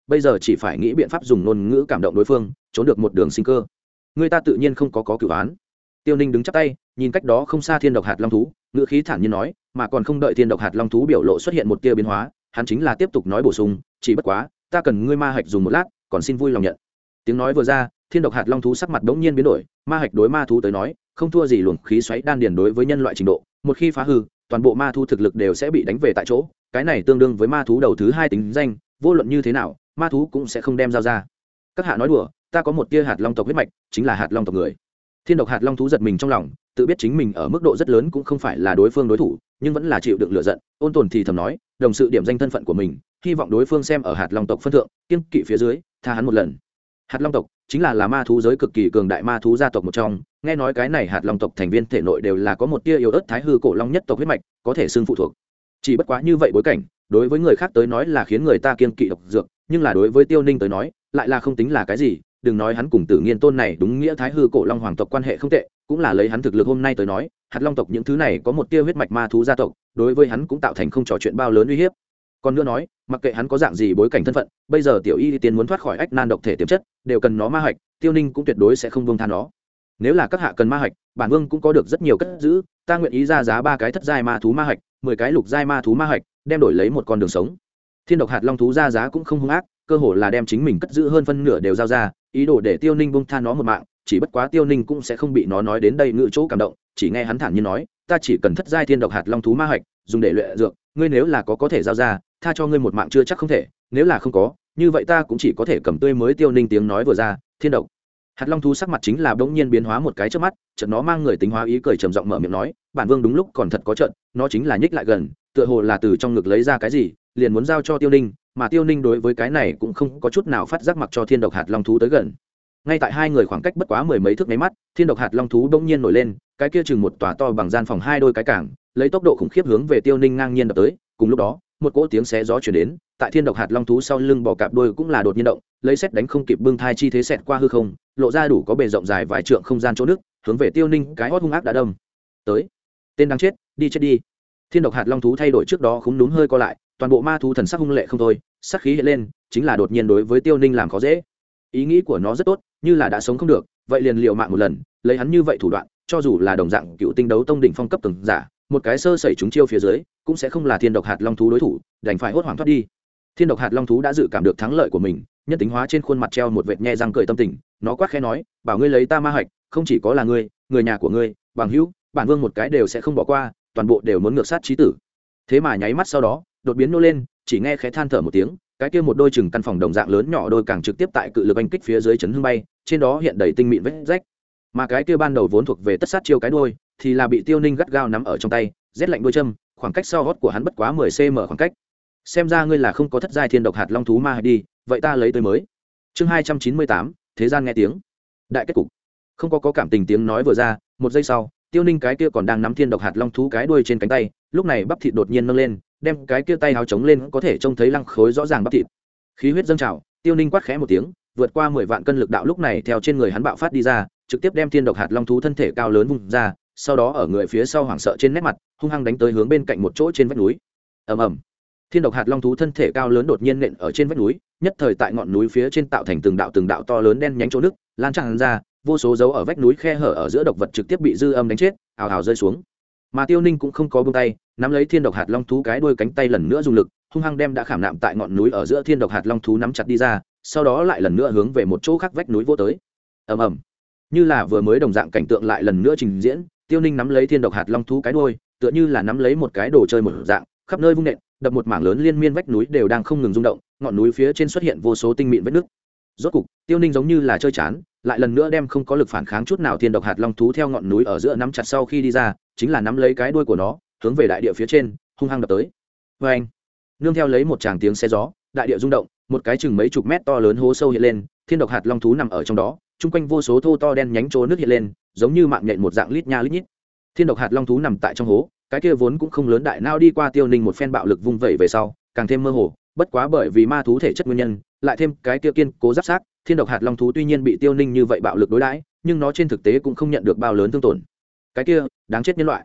bây giờ chỉ phải nghĩ biện pháp dùng ngôn ngữ cảm động đối phương trốn được một đường sinh cơ. Người ta tự nhiên không có có cửu án. Tiêu Ninh đứng chắp tay nhìn cách đó không xa thiên độc hạt long thú, ngữ khí thản nhiên nói, mà còn không đợi thiên độc hạt long thú biểu lộ xuất hiện một tia biến hóa, hắn chính là tiếp tục nói bổ sung, chỉ bất quá ta cần ngươi ma hạch dùng một lát, còn xin vui lòng nhận. Tiếng nói vừa ra, thiên độc hạt long thú sắc mặt bỗng nhiên biến đổi, ma hạch đối ma thú tới nói không thua gì luồng khí xoáy đan điền đối với nhân loại trình độ, một khi phá hư toàn bộ ma thú thực lực đều sẽ bị đánh về tại chỗ, cái này tương đương với ma thú đầu thứ hai tính danh, vô luận như thế nào ma thú cũng sẽ không đem giao ra. Các hạ nói đùa, ta có một tia hạt long tộc huyết mạch, chính là hạt long tộc người. Thiên độc hạt long thú giật mình trong lòng, tự biết chính mình ở mức độ rất lớn cũng không phải là đối phương đối thủ, nhưng vẫn là chịu đựng lửa giận, ôn tồn thì thầm nói, đồng sự điểm danh thân phận của mình, hy vọng đối phương xem ở hạt long tộc phân thượng, kiên kỵ phía dưới tha hắn một lần. Hạt long tộc chính là là ma thú giới cực kỳ cường đại ma thú gia tộc một trong, nghe nói cái này hạt long tộc thành viên thể nội đều là có một tia yếu ớt thái hư cổ long nhất tộc huyết mạch, có thể xưng phụ thuộc. Chỉ bất quá như vậy bối cảnh, đối với người khác tới nói là khiến người ta kiên kỵ độc dược, nhưng là đối với Tiêu Ninh tới nói, lại là không tính là cái gì. Đừng nói hắn cùng Tử Nghiên tôn này đúng nghĩa thái hư cổ long hoàng tộc quan hệ không tệ, cũng là lấy hắn thực lực hôm nay tới nói, hạt long tộc những thứ này có một tia huyết mạch ma thú gia tộc, đối với hắn cũng tạo thành không trò chuyện bao lớn uy hiếp. Còn nữa nói, mặc kệ hắn có dạng gì bối cảnh thân phận, bây giờ tiểu y tiên muốn thoát khỏi ách nan độc thể tiềm chất, đều cần nó ma hạch, Tiêu Ninh cũng tuyệt đối sẽ không buông tha nó. Nếu là các hạ cần ma hạch, bản vương cũng có được rất nhiều cất giữ, ta nguyện ý ra giá ba cái thất giai ma thú ma hạch, mười cái lục giai ma thú ma hạch, đem đổi lấy một con đường sống. Thiên độc hạt long thú ra giá cũng không hung ác, cơ hồ là đem chính mình cất giữ hơn phân nửa đều giao ra, ý đồ để Tiêu Ninh buông tha nó một mạng. Chỉ bất quá Tiêu Ninh cũng sẽ không bị nó nói đến đây ngự chỗ cảm động, chỉ nghe hắn thản nhiên nói, ta chỉ cần thất giai thiên độc hạt long thú ma hạch, dùng để luyện dược, ngươi nếu là có có thể giao ra, tha cho ngươi một mạng chưa chắc không thể, nếu là không có, như vậy ta cũng chỉ có thể cầm tươi mới. Tiêu Ninh tiếng nói vừa ra, thiên độc hạt long thú sắc mặt chính là bỗng nhiên biến hóa một cái trước mắt, chợt nó mang người tính hóa ý cười trầm giọng mở miệng nói, bản vương đúng lúc còn thật có trận, nó chính là nhích lại gần, tựa hồ là từ trong ngực lấy ra cái gì, liền muốn giao cho Tiêu Ninh, mà Tiêu Ninh đối với cái này cũng không có chút nào phát giác, mặc cho thiên độc hạt long thú tới gần. Ngay tại hai người khoảng cách bất quá mười mấy thước mấy mắt, thiên độc hạt long thú bỗng nhiên nổi lên, cái kia chừng một tòa to bằng gian phòng hai đôi cái cảng, lấy tốc độ khủng khiếp hướng về Tiêu Ninh ngang nhiên đập tới. Cùng lúc đó, một cỗ tiếng xé gió truyền đến, tại thiên độc hạt long thú sau lưng bò cạp đôi cũng là đột nhiên động, lấy xét đánh không kịp bưng thai chi thế xẹt qua hư không, lộ ra đủ có bề rộng dài vài trượng không gian chỗ nước, hướng về Tiêu Ninh cái hót hung ác đã đâm tới. Tên đang chết, đi chết đi. Thiên độc hạt long thú thay đổi trước đó khúm núm hơi co lại, toàn bộ ma thú thần sắc hung lệ không thôi, sắc khí hiện lên, chính là đột nhiên đối với Tiêu Ninh làm khó dễ. Ý nghĩ của nó rất tốt, như là đã sống không được, vậy liền liều mạng một lần, lấy hắn như vậy thủ đoạn, cho dù là đồng dạng cựu tinh đấu tông đỉnh phong cấp từng giả, một cái sơ sẩy chúng chiêu phía dưới, cũng sẽ không là thiên độc hạt long thú đối thủ, đành phải hốt hoảng thoát đi. Thiên độc hạt long thú đã dự cảm được thắng lợi của mình, nhân tính hóa trên khuôn mặt treo một vệt nhe răng cười tâm tình, nó quát khẽ nói, bảo ngươi lấy ta ma hạch, không chỉ có là ngươi, người nhà của ngươi, bằng hữu, bản vương một cái đều sẽ không bỏ qua, toàn bộ đều muốn ngược sát chí tử. Thế mà nháy mắt sau đó, đột biến nô lên, chỉ nghe khẽ than thở một tiếng, cái kia một đôi chừng căn phòng đồng dạng lớn nhỏ đôi càng trực tiếp tại cự lực anh kích phía dưới chấn hưng bay, trên đó hiện đầy tinh mịn vết rách. Mà cái kia ban đầu vốn thuộc về tất sát chiêu cái đuôi, thì là bị Tiêu Ninh gắt gao nắm ở trong tay, rét lạnh đôi châm, khoảng cách sau gót của hắn bất quá mười xăng ti mét khoảng cách. Xem ra ngươi là không có thất giai thiên độc hạt long thú ma hạch đi, vậy ta lấy tới mới. Chương hai trăm chín mươi tám, thế gian nghe tiếng. Đại kết cục. Không có có cảm tình tiếng nói vừa ra, một giây sau, Tiêu Ninh cái kia còn đang nắm thiên độc hạt long thú cái đuôi trên cánh tay, lúc này bắp thịt đột nhiên nâng lên, đem cái kia tay háo chống lên, có thể trông thấy lăng khối rõ ràng bắp thịt. Khí huyết dâng trào, Tiêu Ninh quát khẽ một tiếng, vượt qua mười vạn cân lực đạo lúc này theo trên người hắn bạo phát đi ra, trực tiếp đem thiên độc hạt long thú thân thể cao lớn vung ra, sau đó ở người phía sau hoảng sợ trên nét mặt, hung hăng đánh tới hướng bên cạnh một chỗ trên vách núi. Ầm ầm. Thiên độc hạt long thú thân thể cao lớn đột nhiên nện ở trên vách núi, nhất thời tại ngọn núi phía trên tạo thành từng đạo từng đạo to lớn đen nhánh chỗ nước, lan tràn ra, vô số dấu ở vách núi khe hở ở giữa độc vật trực tiếp bị dư âm đánh chết, ào ào rơi xuống. Mà Tiêu Ninh cũng không có buông tay, nắm lấy thiên độc hạt long thú cái đuôi cánh tay lần nữa dùng lực, hung hăng đem đã khảm nạm tại ngọn núi ở giữa thiên độc hạt long thú nắm chặt đi ra, sau đó lại lần nữa hướng về một chỗ khác vách núi vô tới. Ầm ầm. Như là vừa mới đồng dạng cảnh tượng lại lần nữa trình diễn, Tiêu Ninh nắm lấy thiên độc hạt long thú cái đuôi, tựa như là nắm lấy một cái đồ chơi một dạng, khắp nơi vung nện, đập một mảng lớn liên miên vách núi đều đang không ngừng rung động, ngọn núi phía trên xuất hiện vô số tinh mịn vết nứt. Rốt cục, Tiêu Ninh giống như là chơi chán, lại lần nữa đem không có lực phản kháng chút nào thiên độc hạt long thú theo ngọn núi ở giữa nắm chặt, sau khi đi ra, chính là nắm lấy cái đuôi của nó, hướng về đại địa phía trên, hung hăng đập tới. Và anh, nương theo lấy một tràng tiếng xé gió, đại địa rung động, một cái chừng mấy chục mét to lớn hố sâu hiện lên, thiên độc hạt long thú nằm ở trong đó, chung quanh vô số thô to đen nhánh trố nước hiện lên, giống như mạng nhện một dạng lít nha lít nhít. Thiên độc hạt long thú nằm tại trong hố, cái kia vốn cũng không lớn đại nao đi qua Tiêu Ninh một phen bạo lực vung vẩy về sau, càng thêm mơ hồ, bất quá bởi vì ma thú thể chất nguyên nhân, lại thêm cái kia kiên cố giáp sát, thiên độc hạt long thú tuy nhiên bị Tiêu Ninh như vậy bạo lực đối đãi, nhưng nó trên thực tế cũng không nhận được bao lớn thương tổn. Cái kia, đáng chết nhân loại.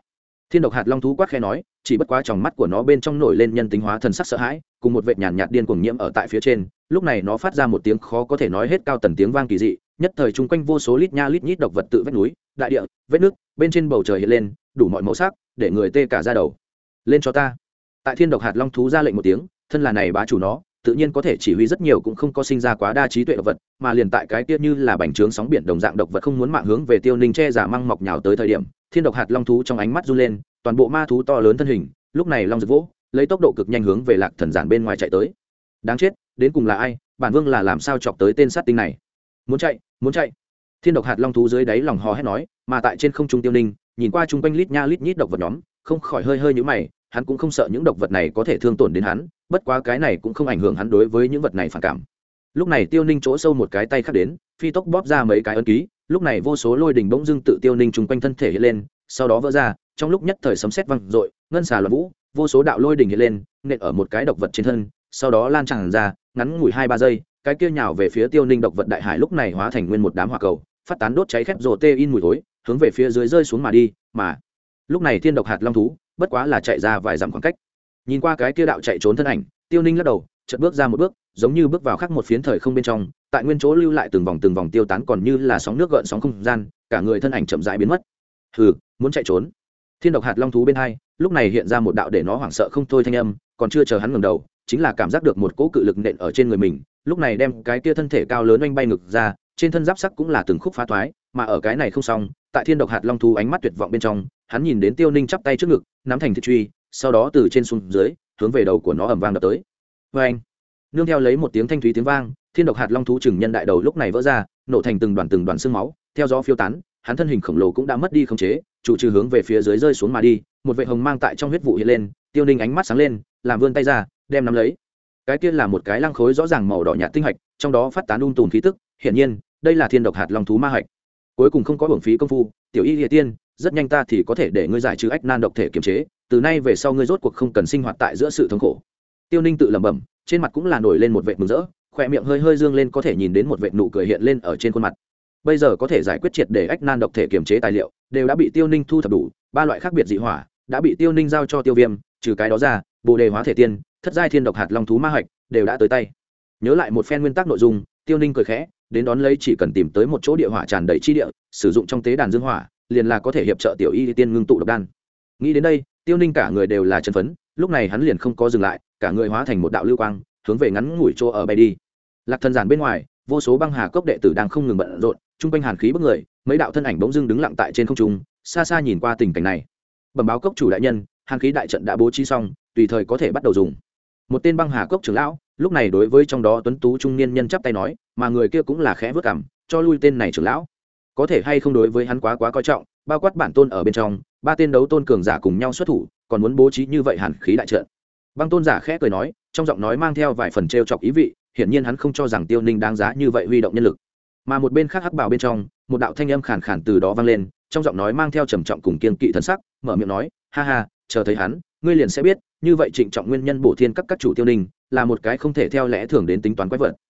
Thiên độc hạt long thú quát khẽ nói, chỉ bất quá trong mắt của nó bên trong nổi lên nhân tính hóa thần sắc sợ hãi, cùng một vệt nhàn nhạt điên cuồng nhiễm ở tại phía trên. Lúc này nó phát ra một tiếng khó có thể nói hết cao tần tiếng vang kỳ dị, nhất thời chung quanh vô số lít nha lít nhít độc vật tự vách núi, đại địa, vết nước, bên trên bầu trời hiện lên, đủ mọi màu sắc, để người tê cả da đầu. Lên cho ta! Tại Thiên độc hạt long thú ra lệnh một tiếng, thân là này bá chủ nó, tự nhiên có thể chỉ huy rất nhiều cũng không có sinh ra quá đa trí tuệ độc vật, mà liền tại cái kia như là bành trướng sóng biển đồng dạng độc vật không muốn mạng hướng về Tiêu Ninh che giả măng mọc nhào tới thời điểm, Thiên độc hạt long thú trong ánh mắt run lên, toàn bộ ma thú to lớn thân hình, lúc này long giật vỗ, lấy tốc độ cực nhanh hướng về Lạc Thần giản bên ngoài chạy tới. Đáng chết, đến cùng là ai? Bản vương là làm sao chọc tới tên sát tinh này? Muốn chạy, muốn chạy! Thiên độc hạt long thú dưới đáy lòng hò hét nói, mà tại trên không trung Tiêu Ninh, nhìn qua chung quanh lít nha lít nhít độc vật nhóm, không khỏi hơi hơi nhíu mày, hắn cũng không sợ những độc vật này có thể thương tổn đến hắn, bất quá cái này cũng không ảnh hưởng hắn đối với những vật này phản cảm. Lúc này Tiêu Ninh chỗ sâu một cái tay khác đến, phi tốc bóp ra mấy cái ấn ký, lúc này vô số lôi đỉnh bỗng dưng tự Tiêu Ninh chung quanh thân thể hiện lên, sau đó vỡ ra, trong lúc nhất thời sấm sét vang dội, ngân xà loạn vũ, vô số đạo lôi đỉnh hiện lên, nện ở một cái độc vật trên thân, sau đó lan tràn ra, ngắn ngủi hai ba giây, cái kia nhào về phía Tiêu Ninh độc vật đại hải lúc này hóa thành nguyên một đám hỏa cầu, phát tán đốt cháy khét rồ tê in mùi thối, hướng về phía dưới rơi xuống mà đi, mà lúc này Thiên độc hạt long thú bất quá là chạy ra vài dặm khoảng cách, nhìn qua cái kia đạo chạy trốn thân ảnh, Tiêu Ninh lắc đầu, chợt bước ra một bước, giống như bước vào khác một phiến thời không bên trong, tại nguyên chỗ lưu lại từng vòng từng vòng tiêu tán còn như là sóng nước gợn sóng không gian, cả người thân ảnh chậm rãi biến mất. Hừ, muốn chạy trốn? Thiên độc hạt long thú bên hai, lúc này hiện ra một đạo để nó hoảng sợ không thôi thanh âm, còn chưa chờ hắn ngẩng đầu, chính là cảm giác được một cỗ cự lực nện ở trên người mình, lúc này đem cái kia thân thể cao lớn oanh bay ngực ra, trên thân giáp sắc cũng là từng khúc phá thoái, mà ở cái này không xong, tại Thiên độc hạt long thú ánh mắt tuyệt vọng bên trong, hắn nhìn đến Tiêu Ninh chắp tay trước ngực, nắm thành thịt truy, sau đó từ trên xuống dưới, hướng về đầu của nó ầm vang đập tới. Oeng! Nương theo lấy một tiếng thanh thúy tiếng vang, Thiên độc hạt long thú chừng nhân đại đầu lúc này vỡ ra, nổ thành từng đoàn từng đoàn xương máu, theo gió phiêu tán, hắn thân hình khổng lồ cũng đã mất đi khống chế, chủ trừ hướng về phía dưới rơi xuống mà đi, một vệt hồng mang tại trong huyết vụ hiện lên, Tiêu Ninh ánh mắt sáng lên, làm vươn tay ra, đem nắm lấy. Cái kia là một cái lăng khối rõ ràng màu đỏ nhạt tinh hạch, trong đó phát tán um tùm khí tức, hiển nhiên, đây là Thiên độc hạt long thú ma hạch. Cuối cùng không có uổng phí công phu, tiểu y liệt tiên, rất nhanh ta thì có thể để ngươi giải trừ ách nan độc thể kiềm chế, từ nay về sau ngươi rốt cuộc không cần sinh hoạt tại giữa sự thống khổ. Tiêu Ninh tự lẩm bẩm, trên mặt cũng là nổi lên một vệt mừng rỡ, khóe miệng hơi hơi dương lên, có thể nhìn đến một vệt nụ cười hiện lên ở trên khuôn mặt. Bây giờ có thể giải quyết triệt để ách nan độc thể kiềm chế tài liệu đều đã bị Tiêu Ninh thu thập đủ, ba loại khác biệt dị hỏa đã bị Tiêu Ninh giao cho Tiêu Viêm, trừ cái đó ra, Bồ đề hóa thể tiên, thất giai thiên độc hạt long thú ma hạch đều đã tới tay. Nhớ lại một phen nguyên tắc nội dung, Tiêu Ninh cười khẽ, đến đón lấy chỉ cần tìm tới một chỗ địa hỏa tràn đầy chi địa, sử dụng trong tế đàn dương hỏa, liền là có thể hiệp trợ tiểu y tiên ngưng tụ độc đan. Nghĩ đến đây, Tiêu Ninh cả người đều là chân phấn, lúc này hắn liền không có dừng lại, cả người hóa thành một đạo lưu quang, hướng về ngắn ngủi chỗ ở bay đi. Lạc Thần giản bên ngoài, vô số băng hà cốc đệ tử đang không ngừng bận rộn, trung quanh hàn khí bức người, mấy đạo thân ảnh bỗng dưng đứng lặng tại trên không trung, xa xa nhìn qua tình cảnh này. Bẩm báo cốc chủ đại nhân, hàn khí đại trận đã bố trí xong, tùy thời có thể bắt đầu dùng. Một tên băng hà cốc trưởng lão, lúc này đối với trong đó tuấn tú trung niên nhân chắp tay nói, mà người kia cũng là khẽ vớt cằm, cho lui tên này trưởng lão. Có thể hay không đối với hắn quá quá coi trọng, bao quát bản tôn ở bên trong, ba tên đấu tôn cường giả cùng nhau xuất thủ, còn muốn bố trí như vậy hàn khí đại trận. Băng tôn giả khẽ cười nói, trong giọng nói mang theo vài phần trêu chọc ý vị, hiển nhiên hắn không cho rằng Tiêu Ninh đáng giá như vậy huy động nhân lực. Mà một bên khác hắc bào bên trong, một đạo thanh âm khàn khàn từ đó vang lên, trong giọng nói mang theo trầm trọng cùng kiên kỵ thần sắc, mở miệng nói, ha ha, chờ thấy hắn, ngươi liền sẽ biết, như vậy trịnh trọng nguyên nhân bổ thiên các các chủ Tiêu Ninh là một cái không thể theo lẽ thường đến tính toán quái vật.